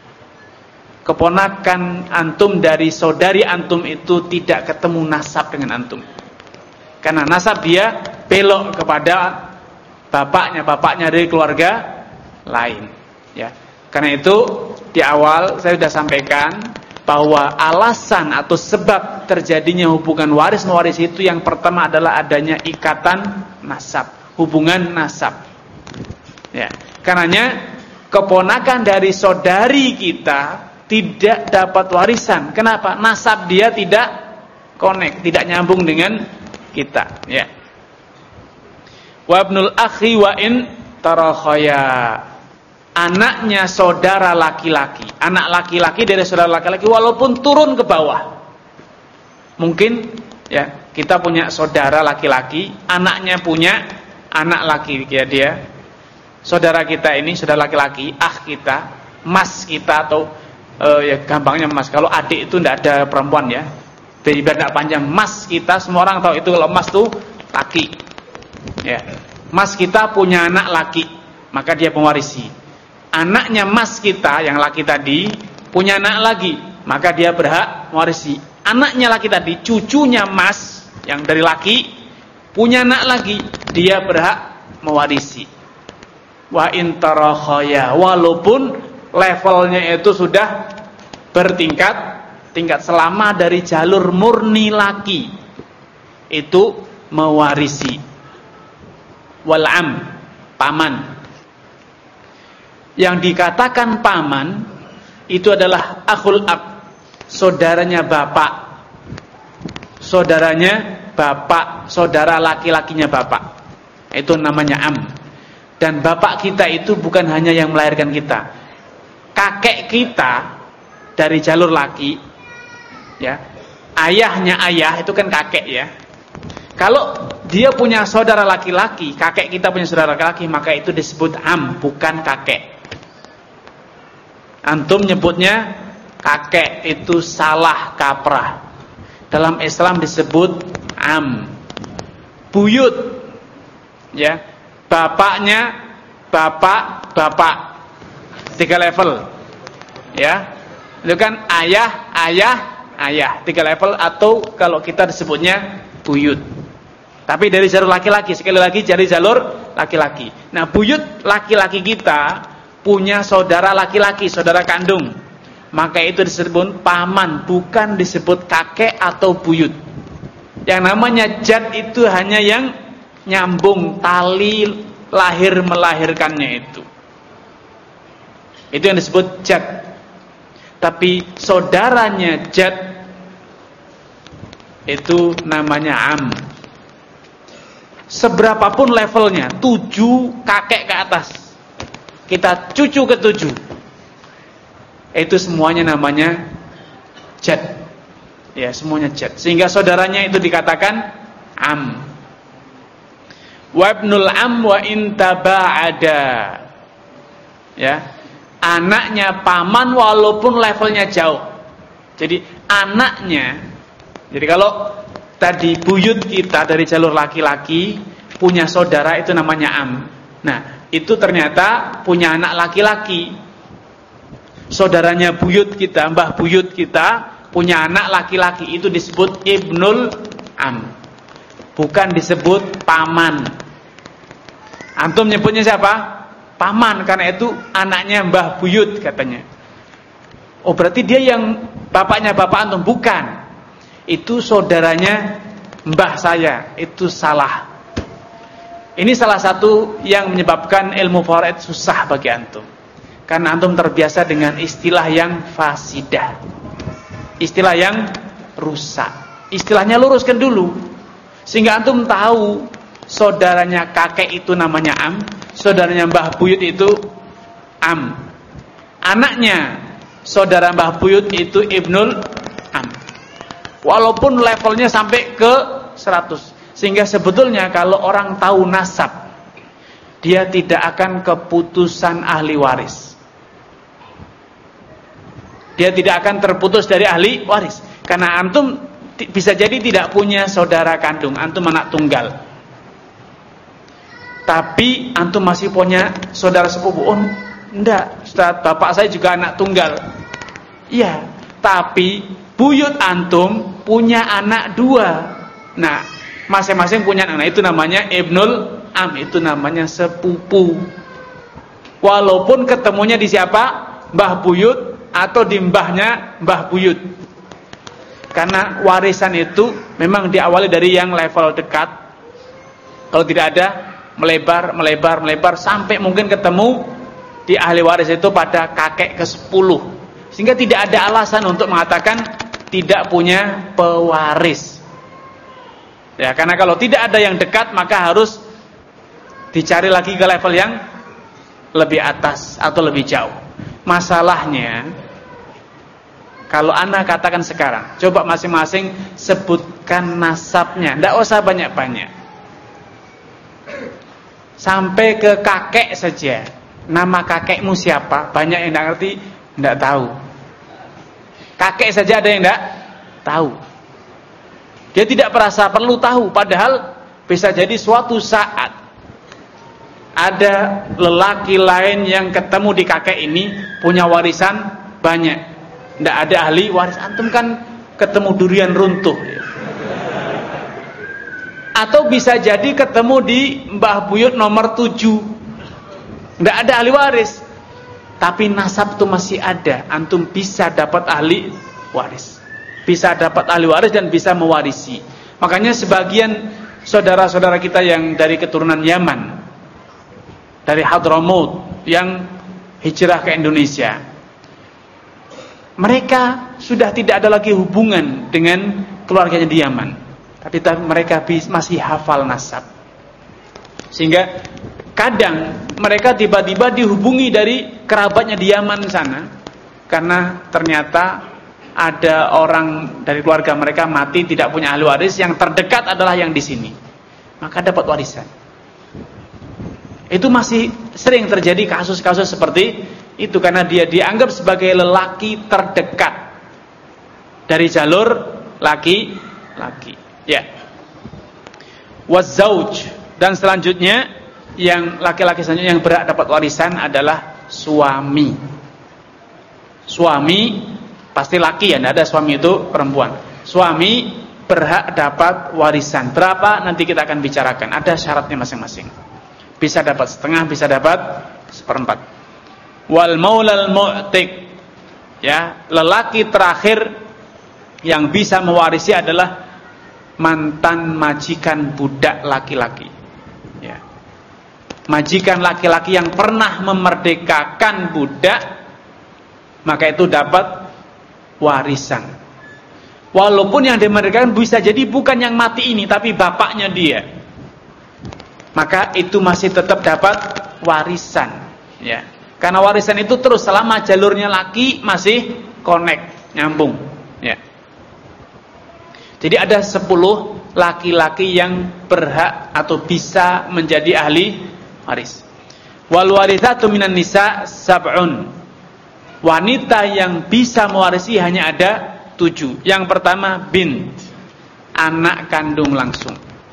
Keponakan antum dari saudari antum itu tidak ketemu nasab dengan antum. Karena nasab dia belok kepada bapaknya, bapaknya dari keluarga lain, ya. Karena itu di awal saya sudah sampaikan bahwa alasan atau sebab terjadinya hubungan waris mewaris itu yang pertama adalah adanya ikatan nasab, hubungan nasab. Ya, karenanya keponakan dari saudari kita tidak dapat warisan. Kenapa? Nasab dia tidak connect, tidak nyambung dengan kita, ya. Wa ibnul akhi wa in tarakhaya, anaknya saudara laki-laki, anak laki-laki dari saudara laki-laki walaupun turun ke bawah. Mungkin, ya, kita punya saudara laki-laki, anaknya punya anak laki, ya, dia saudara kita ini, saudara laki-laki, ah kita, mas kita, atau uh, ya gampangnya mas. Kalau adik itu tidak ada perempuan, ya, dari biar panjang, mas kita, semua orang tahu itu kalau mas itu laki, ya. Mas kita punya anak laki, maka dia pewarisi. Anaknya mas kita yang laki tadi punya anak lagi, maka dia berhak mewarisi. Anaknya laki tadi, cucunya mas yang dari laki punya anak lagi, dia berhak mewarisi. Wa in tarakhaya, walaupun levelnya itu sudah bertingkat tingkat, selama dari jalur murni laki itu mewarisi. Wal am, paman. Yang dikatakan paman itu adalah akhul ab, saudaranya bapak, saudaranya bapak, saudara laki-lakinya bapak, itu namanya am. Dan bapak kita itu bukan hanya yang melahirkan kita, kakek kita dari jalur laki, ya, ayahnya ayah itu kan kakek, ya. Kalau dia punya saudara laki-laki, kakek kita punya saudara laki-laki, maka itu disebut am, bukan kakek. Antum nyebutnya kakek itu salah kaprah. Dalam Islam disebut am. Buyut, ya, bapaknya bapak bapak, tiga level, ya. Itu kan ayah ayah ayah, tiga level, atau kalau kita disebutnya buyut. Tapi dari jalur laki-laki, sekali lagi dari jalur laki-laki. Nah, buyut laki-laki kita punya saudara laki-laki, saudara kandung, maka itu disebut paman, bukan disebut kakek atau buyut. Yang namanya jad itu hanya yang nyambung tali lahir melahirkannya itu. Itu yang disebut jad. Tapi saudaranya jad itu namanya am. Seberapapun levelnya, tujuh kakek ke atas, kita cucu ke tujuh, itu semuanya namanya jad. Ya, semuanya jad. Sehingga saudaranya itu dikatakan am. Wa ibnul am wa intaba'ada. Ya. Anaknya paman walaupun levelnya jauh. Jadi anaknya, jadi kalau tadi buyut kita dari jalur laki-laki punya saudara itu namanya am. Nah, itu ternyata punya anak laki-laki. Saudaranya buyut kita, mbah buyut kita punya anak laki-laki, itu disebut ibnul am. Bukan disebut paman. Antum nyebutnya siapa? Paman, karena itu anaknya mbah buyut katanya. Oh, berarti dia yang bapaknya bapak antum? Bukan. Itu saudaranya mbah saya. Itu salah. Ini salah satu yang menyebabkan ilmu faraid susah bagi antum. Karena antum terbiasa dengan istilah yang fasidah. Istilah yang rusak. Istilahnya luruskan dulu. Sehingga antum tahu saudaranya kakek itu namanya am, saudaranya mbah buyut itu am. Anaknya saudara mbah buyut itu ibnul am. Walaupun levelnya sampai ke seratus. Sehingga sebetulnya kalau orang tahu nasab, dia tidak akan keputusan ahli waris. Dia tidak akan terputus dari ahli waris. Karena antum bisa jadi tidak punya saudara kandung, antum anak tunggal. Tapi antum masih punya saudara sepupu. Oh, enggak, Ustaz, bapak saya juga anak tunggal. Iya, tapi buyut antum punya anak dua. Nah, masing-masing punya anak. Nah, itu namanya ibnul am, itu namanya sepupu. Walaupun ketemunya di siapa? Mbah buyut atau di mbahnya mbah buyut. Karena warisan itu memang diawali dari yang level dekat. Kalau tidak ada, melebar, melebar, melebar sampai mungkin ketemu di ahli waris itu pada kakek ke sepuluh. Sehingga tidak ada alasan untuk mengatakan tidak punya pewaris. Ya, karena kalau tidak ada yang dekat maka harus dicari lagi ke level yang lebih atas atau lebih jauh. Masalahnya kalau Anda katakan sekarang, coba masing-masing sebutkan nasabnya, tidak usah banyak-banyak. Sampai ke kakek saja. Nama kakekmu siapa? Banyak yang tidak ngerti, tidak tahu. Kakek saja ada yang tidak tahu. Dia tidak merasa perlu tahu. Padahal bisa jadi suatu saat ada lelaki lain yang ketemu di kakek ini punya warisan banyak. Tidak ada ahli waris. Antum kan ketemu durian runtuh. Atau bisa jadi ketemu di mbah buyut nomor tujuh. Tidak ada ahli waris. Tapi nasab itu masih ada. Antum bisa dapat ahli waris. Bisa dapat ahli waris dan bisa mewarisi. Makanya sebagian saudara-saudara kita yang dari keturunan Yaman, dari Hadramaut, yang hijrah ke Indonesia, mereka sudah tidak ada lagi hubungan dengan keluarganya di Yaman. Tapi mereka masih hafal nasab. Sehingga kadang mereka tiba-tiba dihubungi dari kerabatnya di Yaman sana. Karena ternyata ada orang dari keluarga mereka mati tidak punya ahli waris, yang terdekat adalah yang di sini. Maka dapat warisan. Itu masih sering terjadi kasus-kasus seperti itu karena dia dianggap sebagai lelaki terdekat dari jalur laki-laki. Ya. Wazauj, dan selanjutnya yang laki-laki selanjutnya yang berhak dapat warisan adalah suami. Suami pasti laki ya, tidak ada suami itu perempuan. Suami berhak dapat warisan. Berapa nanti kita akan bicarakan. Ada syaratnya masing-masing. Bisa dapat setengah, bisa dapat seperempat. Wal maulal mu'tiq, ya, lelaki terakhir yang bisa mewarisi adalah mantan majikan budak laki-laki. Ya. Majikan laki-laki yang pernah memerdekakan budak, maka itu dapat warisan. Walaupun yang dimerdekakan bisa jadi bukan yang mati ini, tapi bapaknya dia, maka itu masih tetap dapat warisan. Ya. Karena warisan itu terus selama jalurnya laki masih connect, nyambung, ya. Jadi ada sepuluh laki-laki yang berhak atau bisa menjadi ahli waris. Wal warithatu minan nisa sab'un. Wanita yang bisa mewarisi hanya ada tujuh. Yang pertama bint, anak kandung langsung,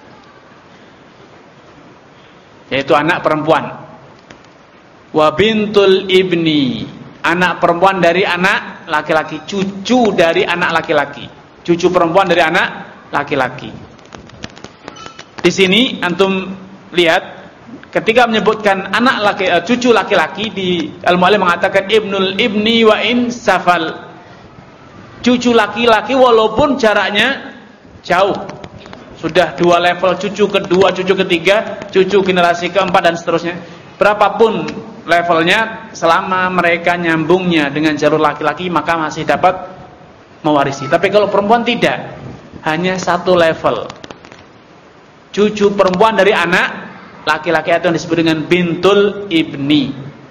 yaitu anak perempuan. Wa bintul ibni, anak perempuan dari anak laki-laki, cucu dari anak laki-laki, cucu perempuan dari anak laki-laki. Di sini antum lihat ketika menyebutkan anak laki, cucu laki-laki, di al-mu'allim mengatakan ibnul ibni wa in safal, cucu laki-laki walaupun jaraknya jauh, sudah dua level, cucu kedua, cucu ketiga, cucu generasi keempat dan seterusnya, berapapun levelnya, selama mereka nyambungnya dengan jalur laki-laki maka masih dapat mewarisi. Tapi kalau perempuan tidak, hanya satu level, cucu perempuan dari anak laki-laki, itu yang disebut dengan bintul ibni,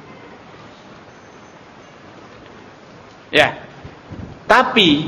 ya. Tapi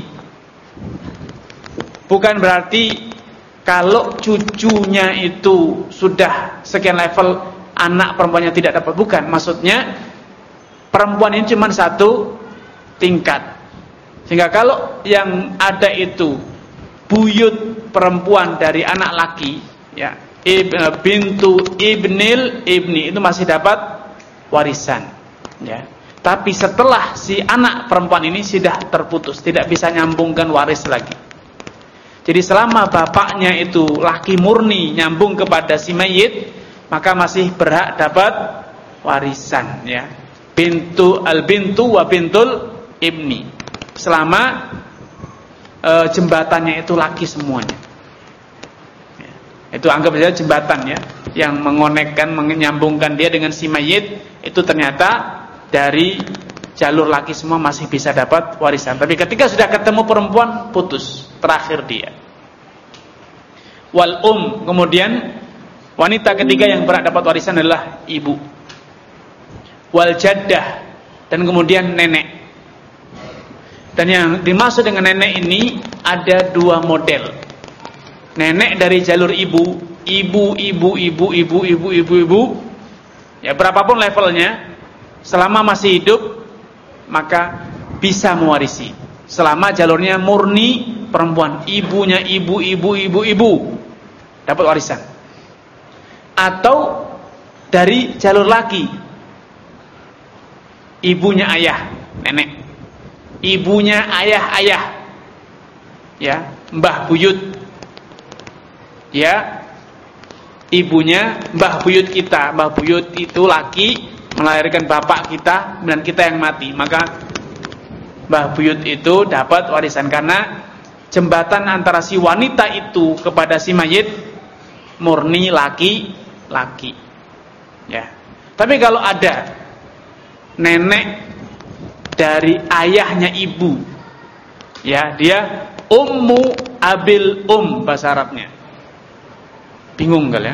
bukan berarti kalau cucunya itu sudah sekian level anak perempuannya tidak dapat, bukan. Maksudnya perempuan ini cuma satu tingkat, sehingga kalau yang ada itu buyut perempuan dari anak laki, ya, bintu ibnil ibni, itu masih dapat warisan, ya. Tapi setelah si anak perempuan ini sudah terputus, tidak bisa nyambungkan waris lagi. Jadi selama bapaknya itu laki murni nyambung kepada si mayit, maka masih berhak dapat warisan, ya. Bintu al bintu wa bintul ibni, selama e, jembatannya itu laki semuanya, ya. Itu anggap saja jembatan, ya, yang mengonekkan, menyambungkan dia dengan si mayit, itu ternyata dari jalur laki semua masih bisa dapat warisan. Tapi ketika sudah ketemu perempuan, putus, terakhir dia. Wal um, kemudian wanita ketiga yang berhak dapat warisan adalah ibu. Wal jaddah, dan kemudian nenek. Dan yang dimaksud dengan nenek ini ada dua model. Nenek dari jalur ibu, ibu, ibu, ibu, ibu, ibu, ibu, ibu, ya, berapapun levelnya, selama masih hidup maka bisa mewarisi. Selama jalurnya murni perempuan, ibunya ibu, ibu, ibu, ibu, dapat warisan. Atau dari jalur laki, ibunya ayah, nenek, ibunya ayah, ayah, ya, mbah buyut, ya, ibunya mbah buyut kita. Mbah buyut itu laki, melahirkan bapak kita dan kita yang mati, maka mbah buyut itu dapat warisan, karena jembatan antara si wanita itu kepada si mayit murni laki-laki, ya. Tapi kalau ada nenek dari ayahnya ibu, ya, dia ummu abil um bahasa Arabnya. Bingung kali, ya?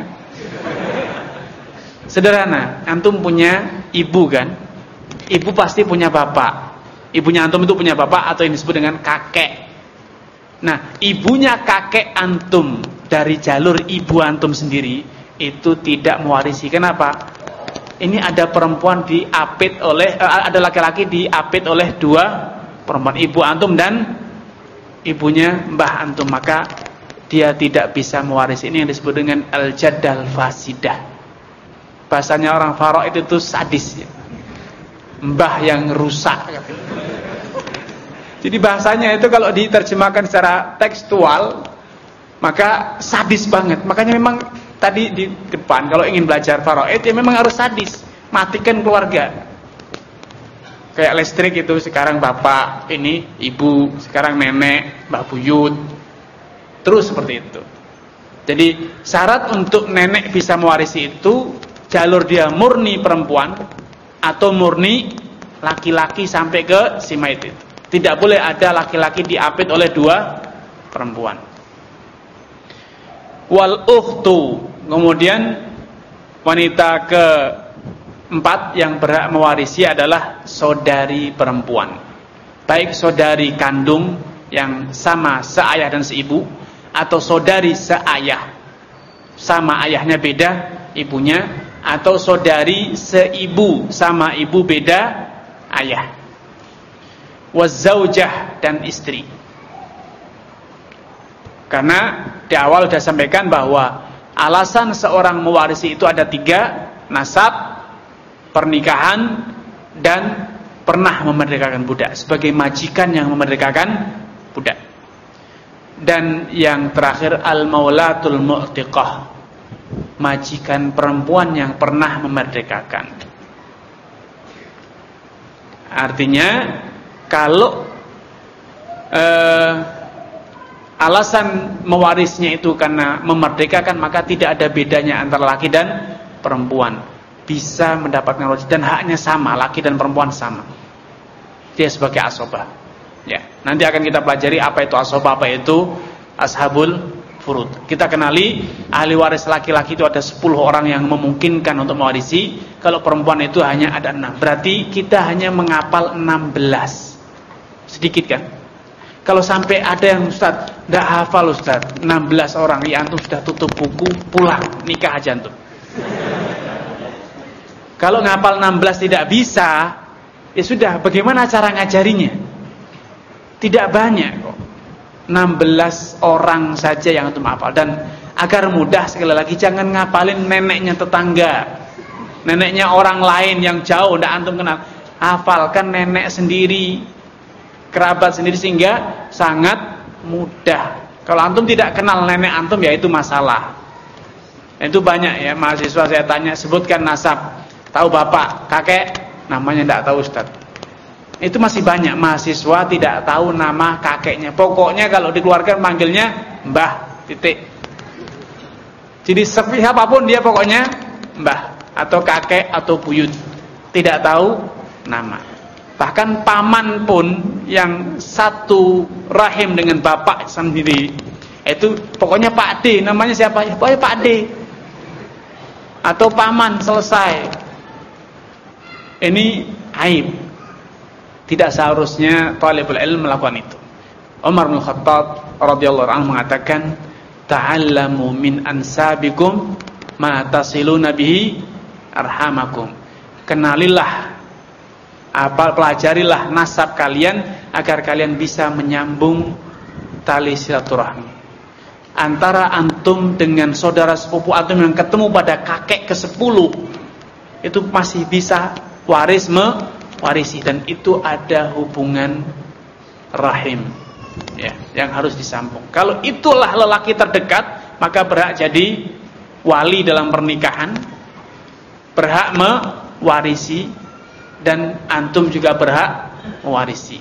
Sederhana, antum punya ibu kan? Ibu pasti punya bapak. Ibunya antum itu punya bapak atau yang disebut dengan kakek. Nah, ibunya kakek antum dari jalur ibu antum sendiri itu tidak mewarisi. Kenapa? Ini ada perempuan diapit oleh, ada laki-laki diapit oleh dua perempuan, ibu antum dan ibunya mbah antum, maka dia tidak bisa mewarisi. Ini yang disebut dengan al-jaddal fasidah. Bahasanya orang Faraid itu sadis, ya. Mbah yang rusak. Jadi bahasanya itu kalau diterjemahkan secara tekstual, maka sadis banget. Makanya memang tadi di depan kalau ingin belajar Faraid, ya memang harus sadis, matikan keluarga. Kayak listrik itu, sekarang bapak, ini ibu, sekarang nenek, mbah buyut, terus seperti itu. Jadi syarat untuk nenek bisa mewarisi itu jalur dia murni perempuan atau murni laki-laki sampai ke si mayit itu. Tidak boleh ada laki-laki diapit oleh dua perempuan. Wal ukhtu, kemudian wanita ke empat yang berhak mewarisi adalah saudari perempuan, baik saudari kandung yang sama seayah dan seibu, atau saudari seayah sama ayahnya beda ibunya, atau saudari seibu sama ibu beda ayah. Wazaujah, dan istri. Karena di awal sudah sampaikan bahwa alasan seorang mewarisi itu ada tiga: nasab, pernikahan, dan pernah memerdekakan budak, sebagai majikan yang memerdekakan budak. Dan yang terakhir al-maulatul mu'tiqah, majikan perempuan yang pernah memerdekakan. Artinya kalau eh, alasan mewarisnya itu karena memerdekakan, maka tidak ada bedanya antara laki dan perempuan, bisa mendapatkan waris dan haknya sama, laki dan perempuan sama. Dia sebagai asobah. Ya, nanti akan kita pelajari apa itu asobah, apa itu ashabul furud. Kita kenali ahli waris laki-laki itu ada sepuluh orang yang memungkinkan untuk mewarisi. Kalau perempuan itu hanya ada enam. Berarti kita hanya menghafal enam belas. Sedikit kan? Kalau sampai ada yang Ustaz enggak hafal Ustaz, enam belas orang, ya antum sudah tutup buku, pulang, nikah aja antum. Kalau ngapal enam belas tidak bisa, ya sudah, bagaimana cara ngajarinya? Tidak banyak kok. enam belas orang saja yang antum hafal. Dan agar mudah, sekali lagi, jangan ngapalin neneknya tetangga, neneknya orang lain yang jauh ndak antum kenal. Hafalkan nenek sendiri, kerabat sendiri, sehingga sangat mudah. Kalau antum tidak kenal nenek antum, ya itu masalah. Itu banyak ya mahasiswa saya tanya, sebutkan nasab, tahu bapak, kakek, namanya tidak tahu Ustaz. Itu masih banyak mahasiswa tidak tahu nama kakeknya. Pokoknya kalau dikeluarkan manggilnya mbah, titik. Jadi siapapun dia pokoknya mbah atau kakek atau buyut, tidak tahu nama. Bahkan paman pun yang satu rahim dengan bapak sendiri, itu pokoknya Pak D, namanya siapa? Ya, pokoknya Pak D. Atau paman, selesai. Ini aib. Tidak seharusnya talibul ilm melakukan itu. Umar bin Khattab radhiyallahu anhu mengatakan, ta'allamu min ansabikum ma tasiluna bihi arhamakum. Kenalilah, apa, pelajarilah nasab kalian agar kalian bisa menyambung tali silaturahmi. Antara antum dengan saudara sepupu antum yang ketemu pada kakek ke sepuluh, itu masih bisa waris mewarisi, dan itu ada hubungan rahim ya, yang harus disambung. Kalau itulah lelaki terdekat, maka berhak jadi wali dalam pernikahan, berhak mewarisi, dan antum juga berhak mewarisi.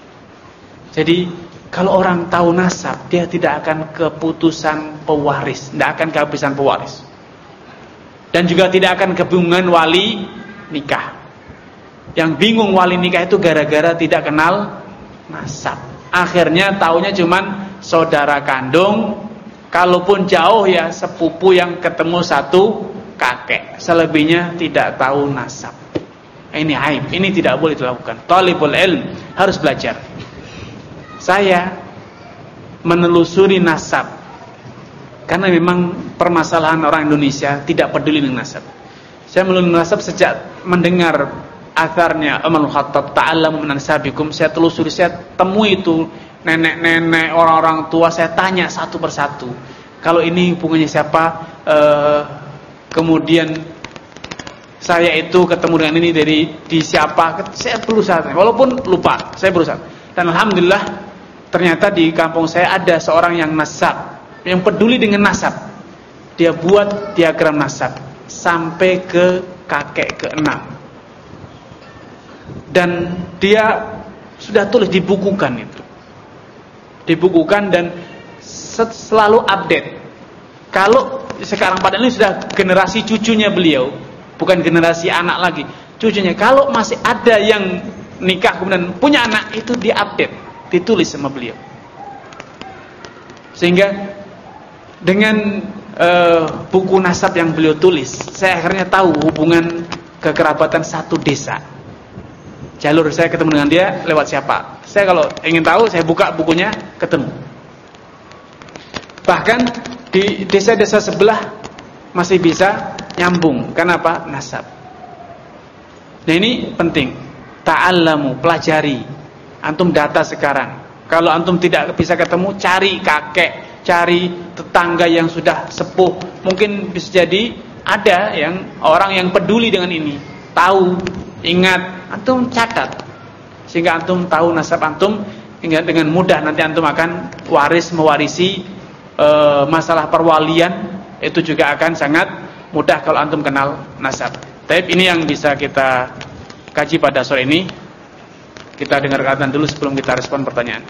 Jadi kalau orang tahu nasab, dia tidak akan keputusan pewaris, tidak akan kehabisan pewaris, dan juga tidak akan kebingungan wali nikah. Yang bingung wali nikah itu gara-gara tidak kenal nasab. Akhirnya taunya cuman saudara kandung, kalaupun jauh ya sepupu yang ketemu satu kakek. Selebihnya tidak tahu nasab. Ini aib, ini tidak boleh dilakukan. Talibul ilm harus belajar. Saya menelusuri nasab karena memang permasalahan orang Indonesia tidak peduli dengan nasab. Saya menelusuri nasab sejak mendengar atharnya Umar bin Khattab, ta'allamu min ansabikum. Saya telusuri, saya temui itu nenek-nenek, orang-orang tua, saya tanya satu persatu. Kalau ini hubungannya siapa? Uh, kemudian saya itu ketemu dengan ini dari di siapa? Saya berusaha, walaupun lupa, saya berusaha. Dan alhamdulillah ternyata di kampung saya ada seorang yang nasab, yang peduli dengan nasab. Dia buat diagram nasab sampai ke kakek keenam. Dan dia sudah tulis, dibukukan itu. Dibukukan dan selalu update. Kalau sekarang padahal ini sudah generasi cucunya beliau, bukan generasi anak lagi, cucunya. Kalau masih ada yang nikah kemudian punya anak, itu diupdate, ditulis sama beliau. Sehingga dengan uh, buku nasab yang beliau tulis, saya akhirnya tahu hubungan kekerabatan satu desa. Jalur saya ketemu dengan dia lewat siapa? Saya kalau ingin tahu, saya buka bukunya, ketemu. Bahkan di desa-desa sebelah masih bisa nyambung. Kenapa? Nasab. Nah ini penting. Ta'allamu, pelajari. Antum data sekarang. Kalau antum tidak bisa ketemu, cari kakek, cari tetangga yang sudah sepuh. Mungkin bisa jadi ada yang orang yang peduli dengan ini, tahu, ingat. Antum catat sehingga antum tahu nasab antum, hingga dengan mudah nanti antum akan waris mewarisi e, masalah perwalian. Itu juga akan sangat mudah kalau antum kenal nasab. Tapi ini yang bisa kita kaji pada sore ini. Kita dengar kataan dulu sebelum kita respon pertanyaan.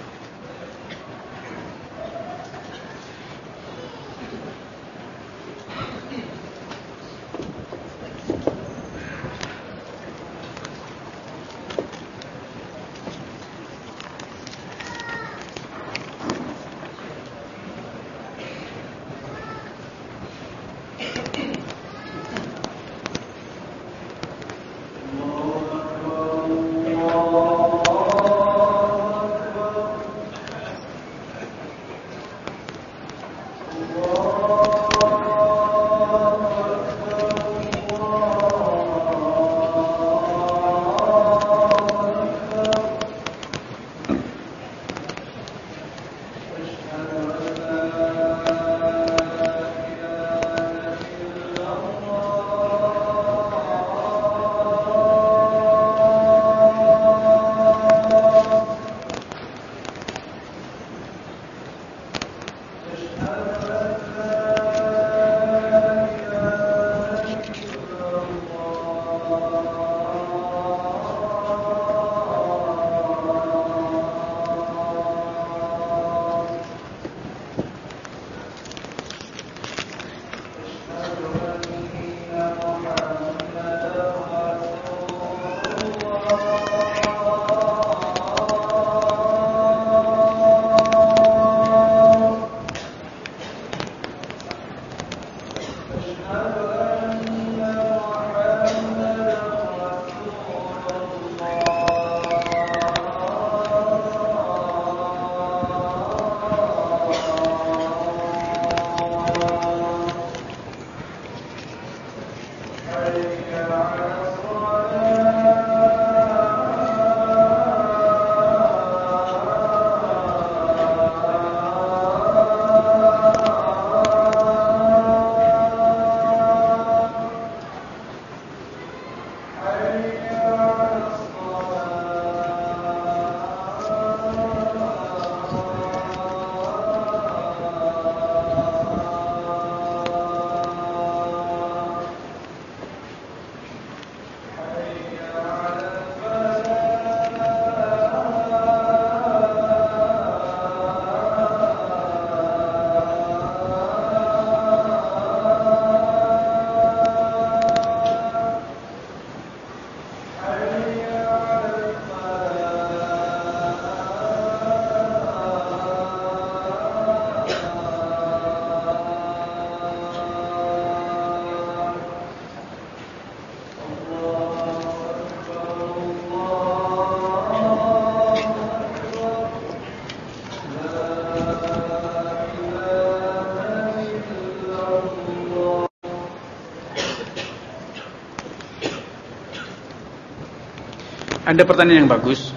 Ada pertanyaan yang bagus.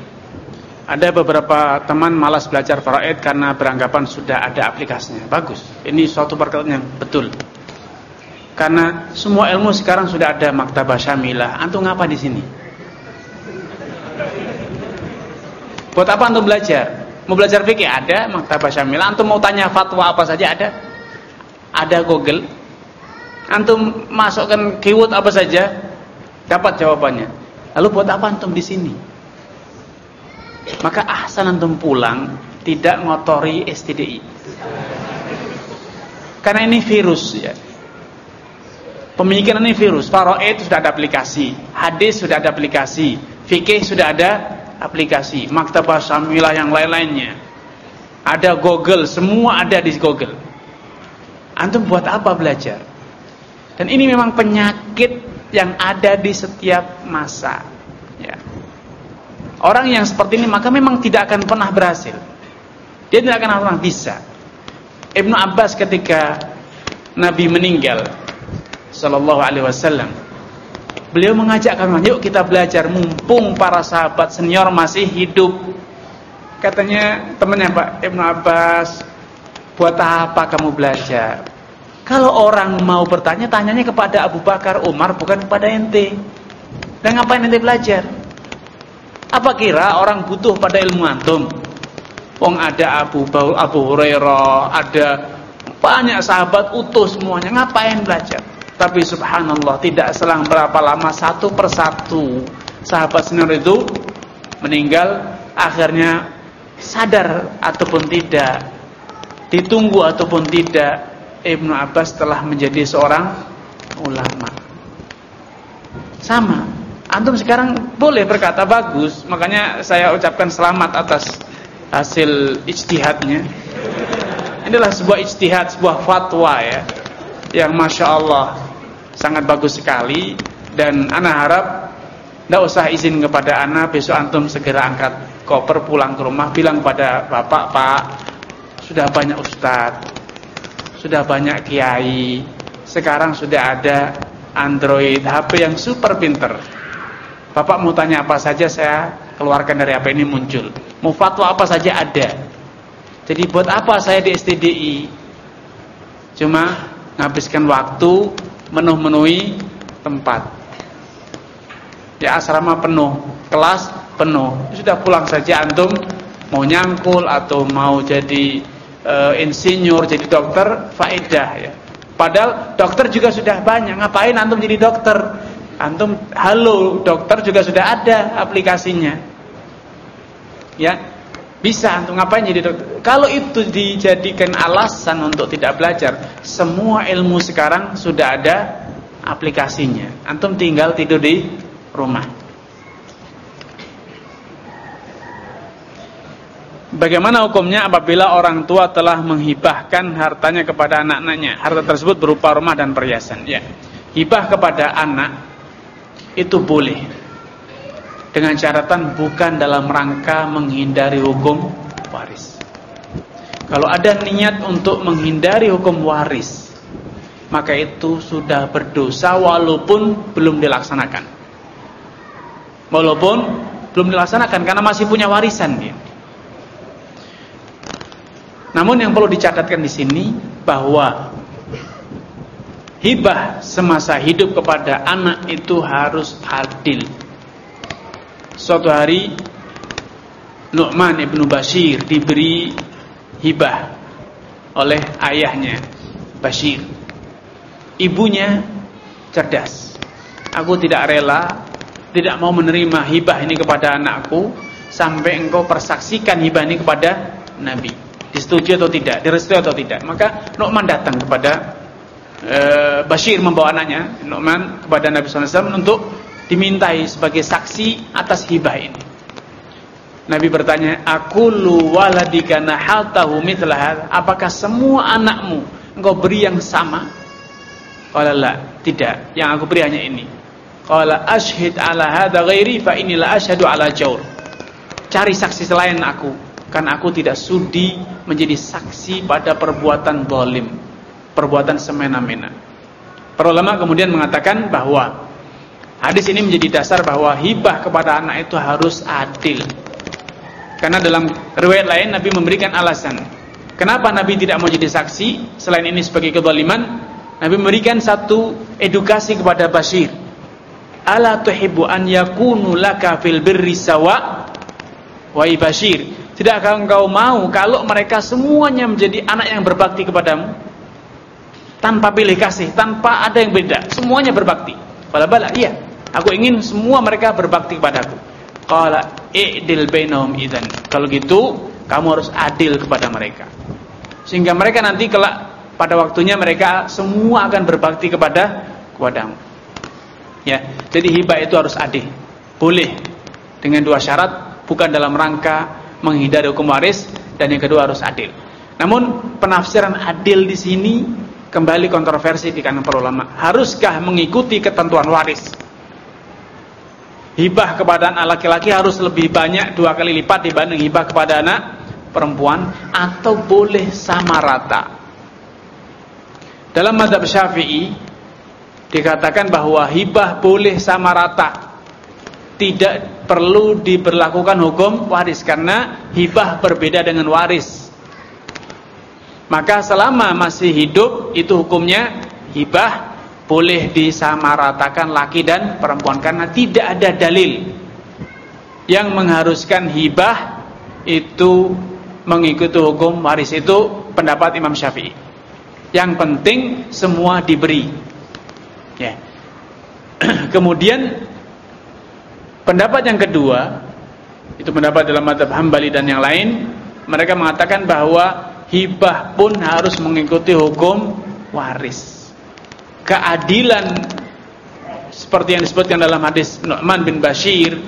Ada beberapa teman malas belajar faraid karena beranggapan sudah ada aplikasinya. Bagus. Ini suatu perkataan yang betul. Karena semua ilmu sekarang sudah ada maktabah syamilah. Antum ngapa di sini? Buat apa antum belajar? Mau belajar fikih ada maktabah syamilah. Antum mau tanya fatwa apa saja ada. Ada Google. Antum masukkan keyword apa saja, dapat jawabannya. Lalu buat apa antum di sini? Maka ahsan antum pulang, tidak ngotori S T D I. Karena ini virus ya. Pemikiran ini virus. Faraid sudah ada aplikasi, hadis sudah ada aplikasi, fikih sudah ada aplikasi, maktabah syamilah yang lain-lainnya. Ada Google, semua ada di Google. Antum buat apa belajar? Dan ini memang penyakit yang ada di setiap masa. Ya. Orang yang seperti ini maka memang tidak akan pernah berhasil. Dia tidak akan pernah bisa. Ibnu Abbas ketika Nabi meninggal sallallahu alaihi wasallam, beliau mengajak kami, yuk kita belajar mumpung para sahabat senior masih hidup. Katanya temannya Pak Ibnu Abbas, buat apa kamu belajar? Kalau orang mau bertanya, tanyanya kepada Abu Bakar, Umar, bukan kepada ente. Dan ngapain ente belajar? Apa kira orang butuh pada ilmu antum? Wong ada Abu Abu Hurairah, ada banyak sahabat utuh semuanya, ngapain belajar? Tapi subhanallah, tidak selang berapa lama satu persatu sahabat senior itu meninggal. Akhirnya sadar ataupun tidak, ditunggu ataupun tidak, Ibnu Abbas telah menjadi seorang ulama. Sama, antum sekarang boleh berkata bagus, makanya saya ucapkan selamat atas hasil ijtihadnya. Inilah sebuah ijtihad, sebuah fatwa ya, yang masya Allah sangat bagus sekali. Dan ana harap tidak usah izin kepada ana, besok antum segera angkat koper pulang ke rumah, bilang pada bapak, Pak, sudah banyak ustadz, sudah banyak kiai, sekarang sudah ada Android, H P yang super pinter. Bapak mau tanya apa saja, saya keluarkan dari H P ini muncul. Mau fatwa apa saja ada. Jadi buat apa saya di S T D I? Cuma menghabiskan waktu menuh-menuhi tempat. Ya, asrama penuh, kelas penuh. Sudah pulang saja antum mau nyangkul atau mau jadi uh, insinyur, jadi dokter, faedah ya. Padahal dokter juga sudah banyak. Ngapain antum jadi dokter? Antum halo dokter juga sudah ada aplikasinya. Ya, bisa antum ngapain jadi dokter? Kalau itu dijadikan alasan untuk tidak belajar, semua ilmu sekarang sudah ada aplikasinya. Antum tinggal tidur di rumah. Bagaimana hukumnya apabila orang tua telah menghibahkan hartanya kepada anak-anaknya? Harta tersebut berupa rumah dan perhiasan. Ya, hibah kepada anak itu boleh, dengan catatan bukan dalam rangka menghindari hukum waris. Kalau ada niat untuk menghindari hukum waris, maka itu sudah berdosa walaupun belum dilaksanakan. Walaupun belum dilaksanakan karena masih punya warisan dia. Namun yang perlu dicatatkan di sini bahwa hibah semasa hidup kepada anak itu harus adil. Suatu hari Nu'man ibnu Bashir diberi hibah oleh ayahnya Bashir. Ibunya cerdas. Aku tidak rela, tidak mau menerima hibah ini kepada anakku sampai engkau persaksikan hibah ini kepada Nabi. Disetujui atau tidak, direstui atau tidak. Maka Nu'man datang kepada e, Bashir, membawa anaknya Nu'man kepada Nabi shallallahu alaihi wasallam untuk dimintai sebagai saksi atas hibah ini. Nabi bertanya, aqulu waladika nahaltahu mithla hadza? Apakah semua anakmu engkau beri yang sama? Qala la, tidak. Yang aku beri hanya ini. Qala ashhid ala hadza ghairi fa inilah asyhadu ala jawr. Cari saksi selain aku, karena aku tidak sudi menjadi saksi pada perbuatan zalim, perbuatan semena-mena. Para ulama kemudian mengatakan bahwa hadis ini menjadi dasar bahwa hibah kepada anak itu harus adil. Karena dalam riwayat lain Nabi memberikan alasan kenapa Nabi tidak mau jadi saksi selain ini sebagai kezaliman. Nabi memberikan satu edukasi kepada Bashir. Ala tuhibbu an yakunu laka fil birri sawa? Wahai Bashir, tidakkah engkau mau kalau mereka semuanya menjadi anak yang berbakti kepadamu? Tanpa pilih kasih, tanpa ada yang beda, semuanya berbakti. Bala bala, iya, aku ingin semua mereka berbakti kepadaku. Qala i'dil bainahum idzan. Kalau gitu, kamu harus adil kepada mereka. Sehingga mereka nanti kelak pada waktunya mereka semua akan berbakti kepada kepadamu. Ya, jadi hibah itu harus adil. Boleh dengan dua syarat, bukan dalam rangka menghindari hukum waris, dan yang kedua harus adil. Namun penafsiran adil di sini kembali kontroversi di kalangan para ulama. Haruskah mengikuti ketentuan waris? Hibah kepada anak laki-laki harus lebih banyak, dua kali lipat dibanding hibah kepada anak perempuan, atau boleh sama rata? Dalam mazhab Syafi'i dikatakan bahwa hibah boleh sama rata, tidak perlu diberlakukan hukum waris, karena hibah berbeda dengan waris. Maka selama masih hidup itu hukumnya hibah boleh disamaratakan laki dan perempuan, karena tidak ada dalil yang mengharuskan hibah itu mengikuti hukum waris. Itu pendapat Imam Syafi'i. Yang penting semua diberi. Ya. Kemudian pendapat yang kedua, itu pendapat dalam mazhab Hambali dan yang lain, mereka mengatakan bahwa hibah pun harus mengikuti hukum waris. Keadilan seperti yang disebutkan dalam hadis Nu'man bin Bashir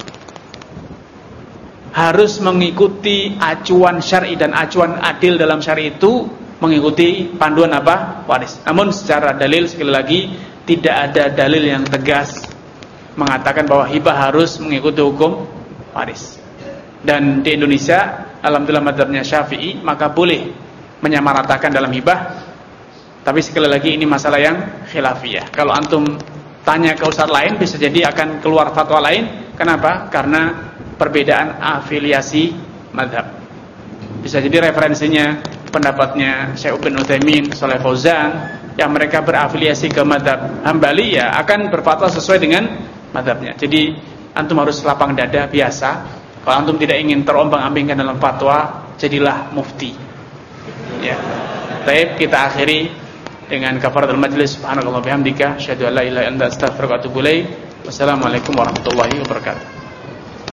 harus mengikuti acuan syar'i, dan acuan adil dalam syar'i itu mengikuti panduan apa? Waris. Namun secara dalil, sekali lagi, tidak ada dalil yang tegas mengatakan bahwa hibah harus mengikuti hukum waris. Dan di Indonesia, alhamdulillah mazhabnya Syafi'i, maka boleh menyamaratakan dalam hibah. Tapi sekali lagi ini masalah yang khilafiyah. Kalau antum tanya ke ustaz lain, bisa jadi akan keluar fatwa lain. Kenapa? Karena perbedaan afiliasi mazhab. Bisa jadi referensinya pendapatnya Syekh bin Utsaimin, Shalih Fauzan, yang mereka berafiliasi ke mazhab Hambali, ya akan berfatwa sesuai dengan mazhabnya. Jadi antum harus lapang dada biasa. Kalau antum tidak ingin terombang-ambingkan dalam fatwa, jadilah mufti. Ya. Baik, kita akhiri dengan kafaratul majlis. Subhanallahi wa bihamdika, asyhadu an la ilaha illa anta, astaghfiruka wa atubu ilaik. Wassalamualaikum warahmatullahi wabarakatuh.